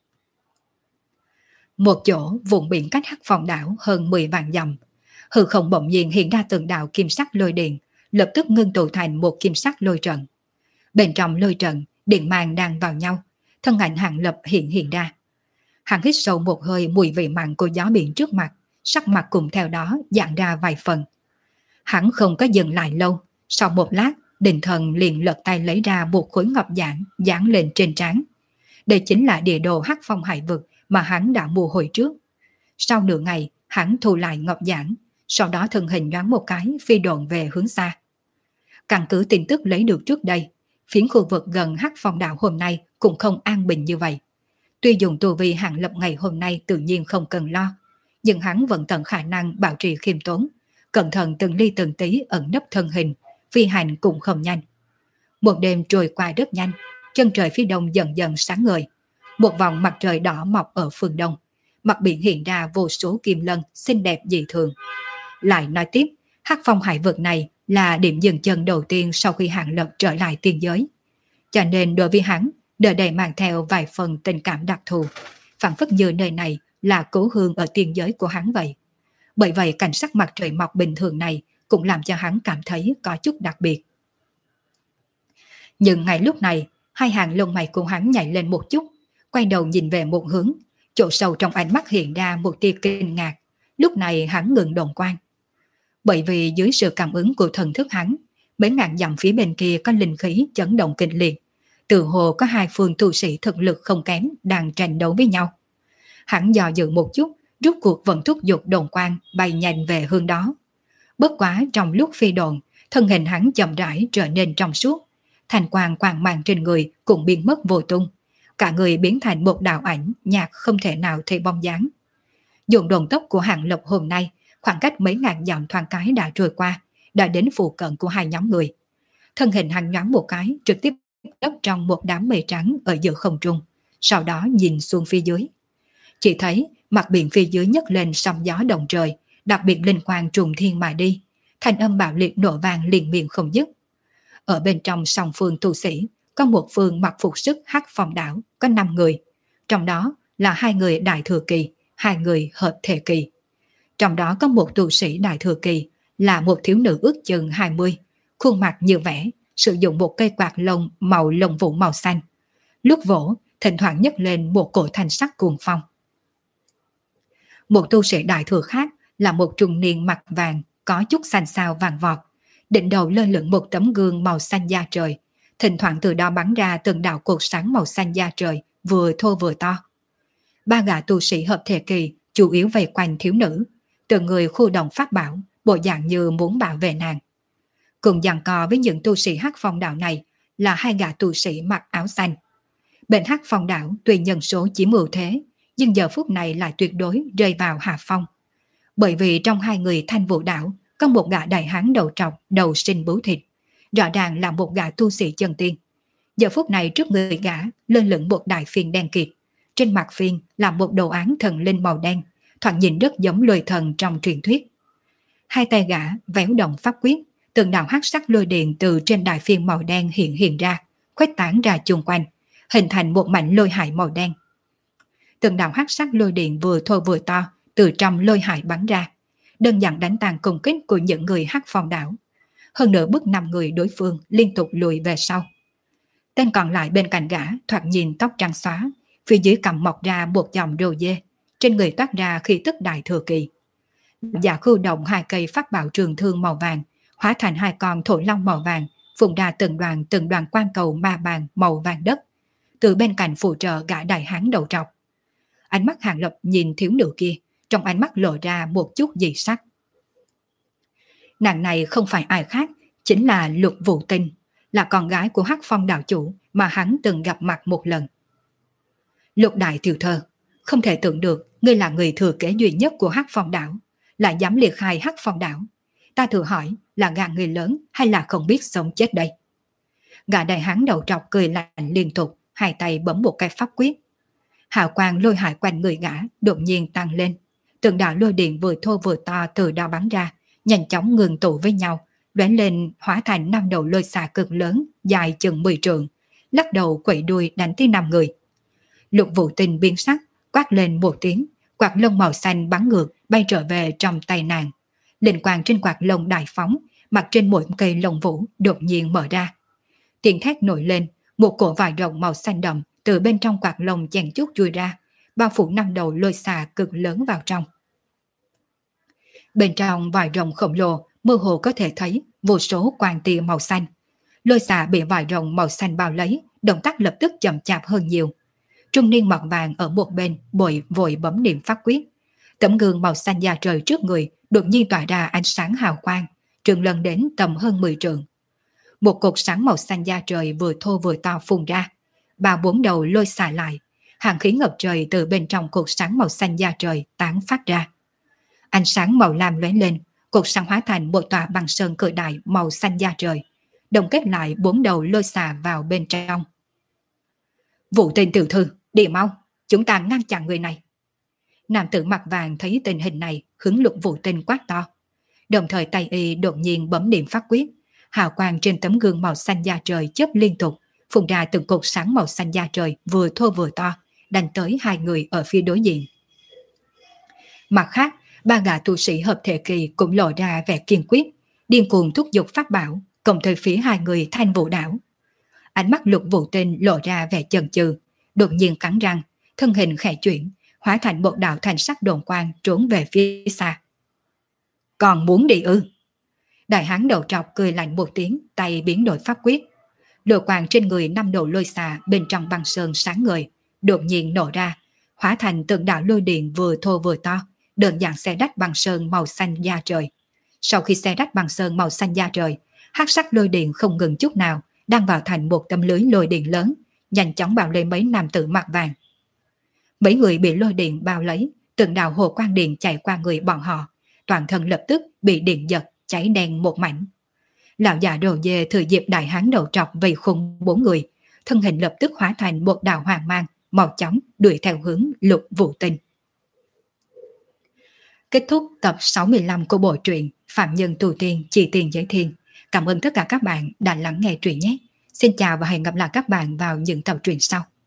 A: Một chỗ vùng biển cách Hắc Phong đảo hơn mười vạn dặm, hư không bỗng nhiên hiện ra từng đạo kim sắc lôi điện, lập tức ngưng tụ thành một kim sắc lôi trận. Bên trong lôi trận, điện mang đang vào nhau, thân ảnh Hàng Lập hiện hiện ra. Hắn hít sâu một hơi mùi vị mặn của gió biển trước mặt, sắc mặt cùng theo đó giãn ra vài phần. Hắn không có dừng lại lâu, sau một lát, định thần liền lật tay lấy ra một khối ngọc giản dán lên trên trán. Đây chính là địa đồ Hắc Phong hải vực mà hắn đã mua hồi trước. Sau nửa ngày, hắn thu lại ngọc giản, sau đó thân hình nhoáng một cái phi độn về hướng xa. Căn cứ tin tức lấy được trước đây, phiến khu vực gần Hắc Phong đảo hôm nay cũng không an bình như vậy. Tuy dùng tu vi Hàng Lập ngày hôm nay tự nhiên không cần lo, nhưng hắn vẫn tận khả năng bảo trì khiêm tốn, cẩn thận từng ly từng tí ẩn nấp thân hình, phi hành cũng không nhanh. Một đêm trôi qua rất nhanh, chân trời phía đông dần dần sáng ngời. Một vòng mặt trời đỏ mọc ở phương đông, mặt biển hiện ra vô số kim lân xinh đẹp dị thường. Lại nói tiếp, Hắc Phong hải vực này là điểm dừng chân đầu tiên sau khi Hàng Lập trở lại tiên giới. Cho nên đối với hắn, đời đầy mang theo vài phần tình cảm đặc thù, phản phất như nơi này là cố hương ở tiên giới của hắn vậy. Bởi vậy cảnh sắc mặt trời mọc bình thường này cũng làm cho hắn cảm thấy có chút đặc biệt. Nhưng ngay lúc này, hai hàng lông mày của hắn nhảy lên một chút, quay đầu nhìn về một hướng, chỗ sâu trong ánh mắt hiện ra một tia kinh ngạc. Lúc này hắn ngừng đồn quan. Bởi vì dưới sự cảm ứng của thần thức hắn, mấy ngàn dặm phía bên kia có linh khí chấn động kịch liệt, tự hồ có hai phương tu sĩ thực lực không kém đang tranh đấu với nhau. Hắn dò dự một chút, rút cuộc vẫn thúc giục đồn quan bay nhanh về hướng đó. Bất quá trong lúc phi đồn, thân hình hắn chậm rãi trở nên trong suốt, thành quang quang mang trên người cũng biến mất vô tung, cả người biến thành một đạo ảnh nhạt không thể nào thấy bóng dáng. Dùng đồn tốc của Hàng Lập hôm nay, khoảng cách mấy ngàn dặm thoáng cái đã trôi qua, đã đến phụ cận của hai nhóm người. Thân hình hắn nhoáng một cái, trực tiếp đất trong một đám mây trắng ở giữa không trung, sau đó nhìn xuống phía dưới. Chỉ thấy mặt biển phía dưới nhấc lên sóng gió động trời, đặc biệt linh quang trùng thiên mà đi, thanh âm bạo liệt nổ vang liền miệng không dứt. Ở bên trong song phương tu sĩ, có một phương mặc phục sức Hắc Phong đảo, có năm người, trong đó là hai người đại thừa kỳ, hai người hợp thể kỳ. Trong đó có một tu sĩ đại thừa kỳ, là một thiếu nữ ước chừng hai mươi, khuôn mặt như vẽ, sử dụng một cây quạt lông màu lông vũ màu xanh. Lúc vỗ, thỉnh thoảng nhấc lên một cổ thanh sắc cuồng phong. Một tu sĩ đại thừa khác là một trung niên mặt vàng, có chút xanh xao vàng vọt, đỉnh đầu lơ lửng một tấm gương màu xanh da trời, thỉnh thoảng từ đó bắn ra từng đạo cột sáng màu xanh da trời, vừa thô vừa to. Ba gã tu sĩ hợp thể kỳ chủ yếu vây quanh thiếu nữ, từng người khu động pháp bảo, bộ dạng như muốn bảo vệ nàng. Cùng giằng co với những tu sĩ Hắc Phong đảo này là hai gã tu sĩ mặc áo xanh. Bên Hắc Phong đảo tuy nhân số chiếm ưu thế, nhưng giờ phút này lại tuyệt đối rơi vào hạ phong. Bởi vì trong hai người Thanh Vũ đảo có một gã đại hán đầu trọc, đầu sinh bướu thịt, rõ ràng là một gã tu sĩ chân tiên. Giờ phút này trước người gã lơ lửng một đại phiên đen kịt, trên mặt phiên là một đồ án thần linh màu đen, thoạt nhìn rất giống lôi thần trong truyền thuyết. Hai tay gã véo động pháp quyết, từng đạo hắc sắc lôi điện từ trên đại phiên màu đen hiện hiện ra, khuếch tán ra chung quanh, hình thành một mảnh lôi hải màu đen. Từng đạo hắc sắc lôi điện vừa thô vừa to từ trong lôi hải bắn ra, đơn giản đánh tàn công kích của những người Hắc Phong đảo. Hơn nữa bức năm người đối phương liên tục lùi về sau. Tên còn lại bên cạnh gã thoạt nhìn tóc trắng xóa, phía dưới cằm mọc ra một dòng râu dê, trên người toát ra khí tức đại thừa kỳ. Giả khu động hai cây pháp bảo trường thương màu vàng, hóa thành hai con thổ long màu vàng, phun ra từng đoàn từng đoàn quang cầu ma bàn màu vàng đất, từ bên cạnh phụ trợ gã đại hán đầu trọc. Ánh mắt Hàng Lập nhìn thiếu nữ kia, trong ánh mắt lộ ra một chút dị sắc. Nàng này không phải ai khác, chính là Lục Vũ Tinh, là con gái của Hắc Phong đạo chủ mà hắn từng gặp mặt một lần. Lục đại tiểu thơ, không thể tưởng được ngươi là người thừa kế duy nhất của Hắc Phong đảo, lại dám liệt khai Hắc Phong đảo. Ta thử hỏi là gạt người lớn hay là không biết sống chết đây? Gã đại hán đầu trọc cười lạnh liên tục, hai tay bấm một cái pháp quyết. Hào quang lôi hải quanh người gã đột nhiên tăng lên. Từng đạo lôi điện vừa thô vừa to từ đao bắn ra, nhanh chóng ngừng tụ với nhau, lóe lên hóa thành năm đầu lôi xà cực lớn, dài chừng mười trượng, lắc đầu quậy đuôi đánh tới năm người. Lục Vũ Tinh biến sắc, quát lên một tiếng, quạt lông màu xanh bắn ngược bay trở về trong tay nàng. Linh quang trên quạt lông đại phóng, mặt trên mỗi cây lông vũ đột nhiên mở ra. Tiếng thét nổi lên, một cổ vải rồng màu xanh đậm từ bên trong quạt lông chèn chút chui ra, bao phủ năm đầu lôi xà cực lớn vào trong. Bên trong vải rồng khổng lồ, mơ hồ có thể thấy vô số quang tia màu xanh. Lôi xà bị vải rồng màu xanh bao lấy, động tác lập tức chậm chạp hơn nhiều. Trung niên mặt vàng ở một bên bội vội bấm niệm pháp quyết. Tấm gương màu xanh da trời trước người đột nhiên tỏa ra ánh sáng hào quang, trường lần đến tầm hơn mười trượng. Một cột sáng màu xanh da trời vừa thô vừa to phun ra, ba bốn đầu lôi xả lại, hàng khí ngập trời từ bên trong cột sáng màu xanh da trời tán phát ra. Ánh sáng màu lam lóe lên, cột sáng hóa thành một tòa băng sơn cự đại màu xanh da trời, đồng kết lại bốn đầu lôi xà vào bên trong. Vũ Tinh tiểu thư, đi mau, chúng ta ngăn chặn người này. Nam tử mặt vàng thấy tình hình này, hướng Lục Vũ Tinh quát to. Đồng thời tay y đột nhiên bấm niệm pháp quyết, hào quang trên tấm gương màu xanh da trời chớp liên tục, phun ra từng cột sáng màu xanh da trời vừa thô vừa to, đánh tới hai người ở phía đối diện. Mặt khác, ba gã tu sĩ hợp thể kỳ cũng lộ ra vẻ kiên quyết, điên cuồng thúc giục pháp bảo, cộng tới phía hai người Thanh Vũ đảo. Ánh mắt Lục Vũ Tinh lộ ra vẻ chần chừ, đột nhiên cắn răng, thân hình khẽ chuyển, hóa thành một đạo thành sắc đồn quang trốn về phía xa. Còn muốn đi ư? Đại hán đầu trọc cười lạnh một tiếng, tay biến đổi pháp quyết. Lôi quang trên người năm đầu lôi xà bên trong băng sơn sáng ngời, đột nhiên nổ ra, hóa thành từng đạo lôi điện vừa thô vừa to, đơn giản xé rách băng sơn màu xanh da trời. Sau khi xé rách băng sơn màu xanh da trời, hắc sắc lôi điện không ngừng chút nào, đang vào thành một tấm lưới lôi điện lớn, nhanh chóng bao lấy mấy nam tử mặt vàng. Mấy người bị lôi điện bao lấy, từng đạo hồ quang điện chạy qua người bọn họ, toàn thân lập tức bị điện giật, cháy đen một mảnh. Lão già đồ dê thừa dịp đại hán đầu trọc vây khung bốn người, thân hình lập tức hóa thành một đạo hoàng mang, mau chóng đuổi theo hướng Lục Vũ Tinh. Kết thúc tập sáu mươi lăm của bộ truyện Phạm Nhân Tu Tiên Chỉ Tiền Giới Thiên. Cảm ơn tất cả các bạn đã lắng nghe truyện nhé. Xin chào và hẹn gặp lại các bạn vào những tập truyện sau.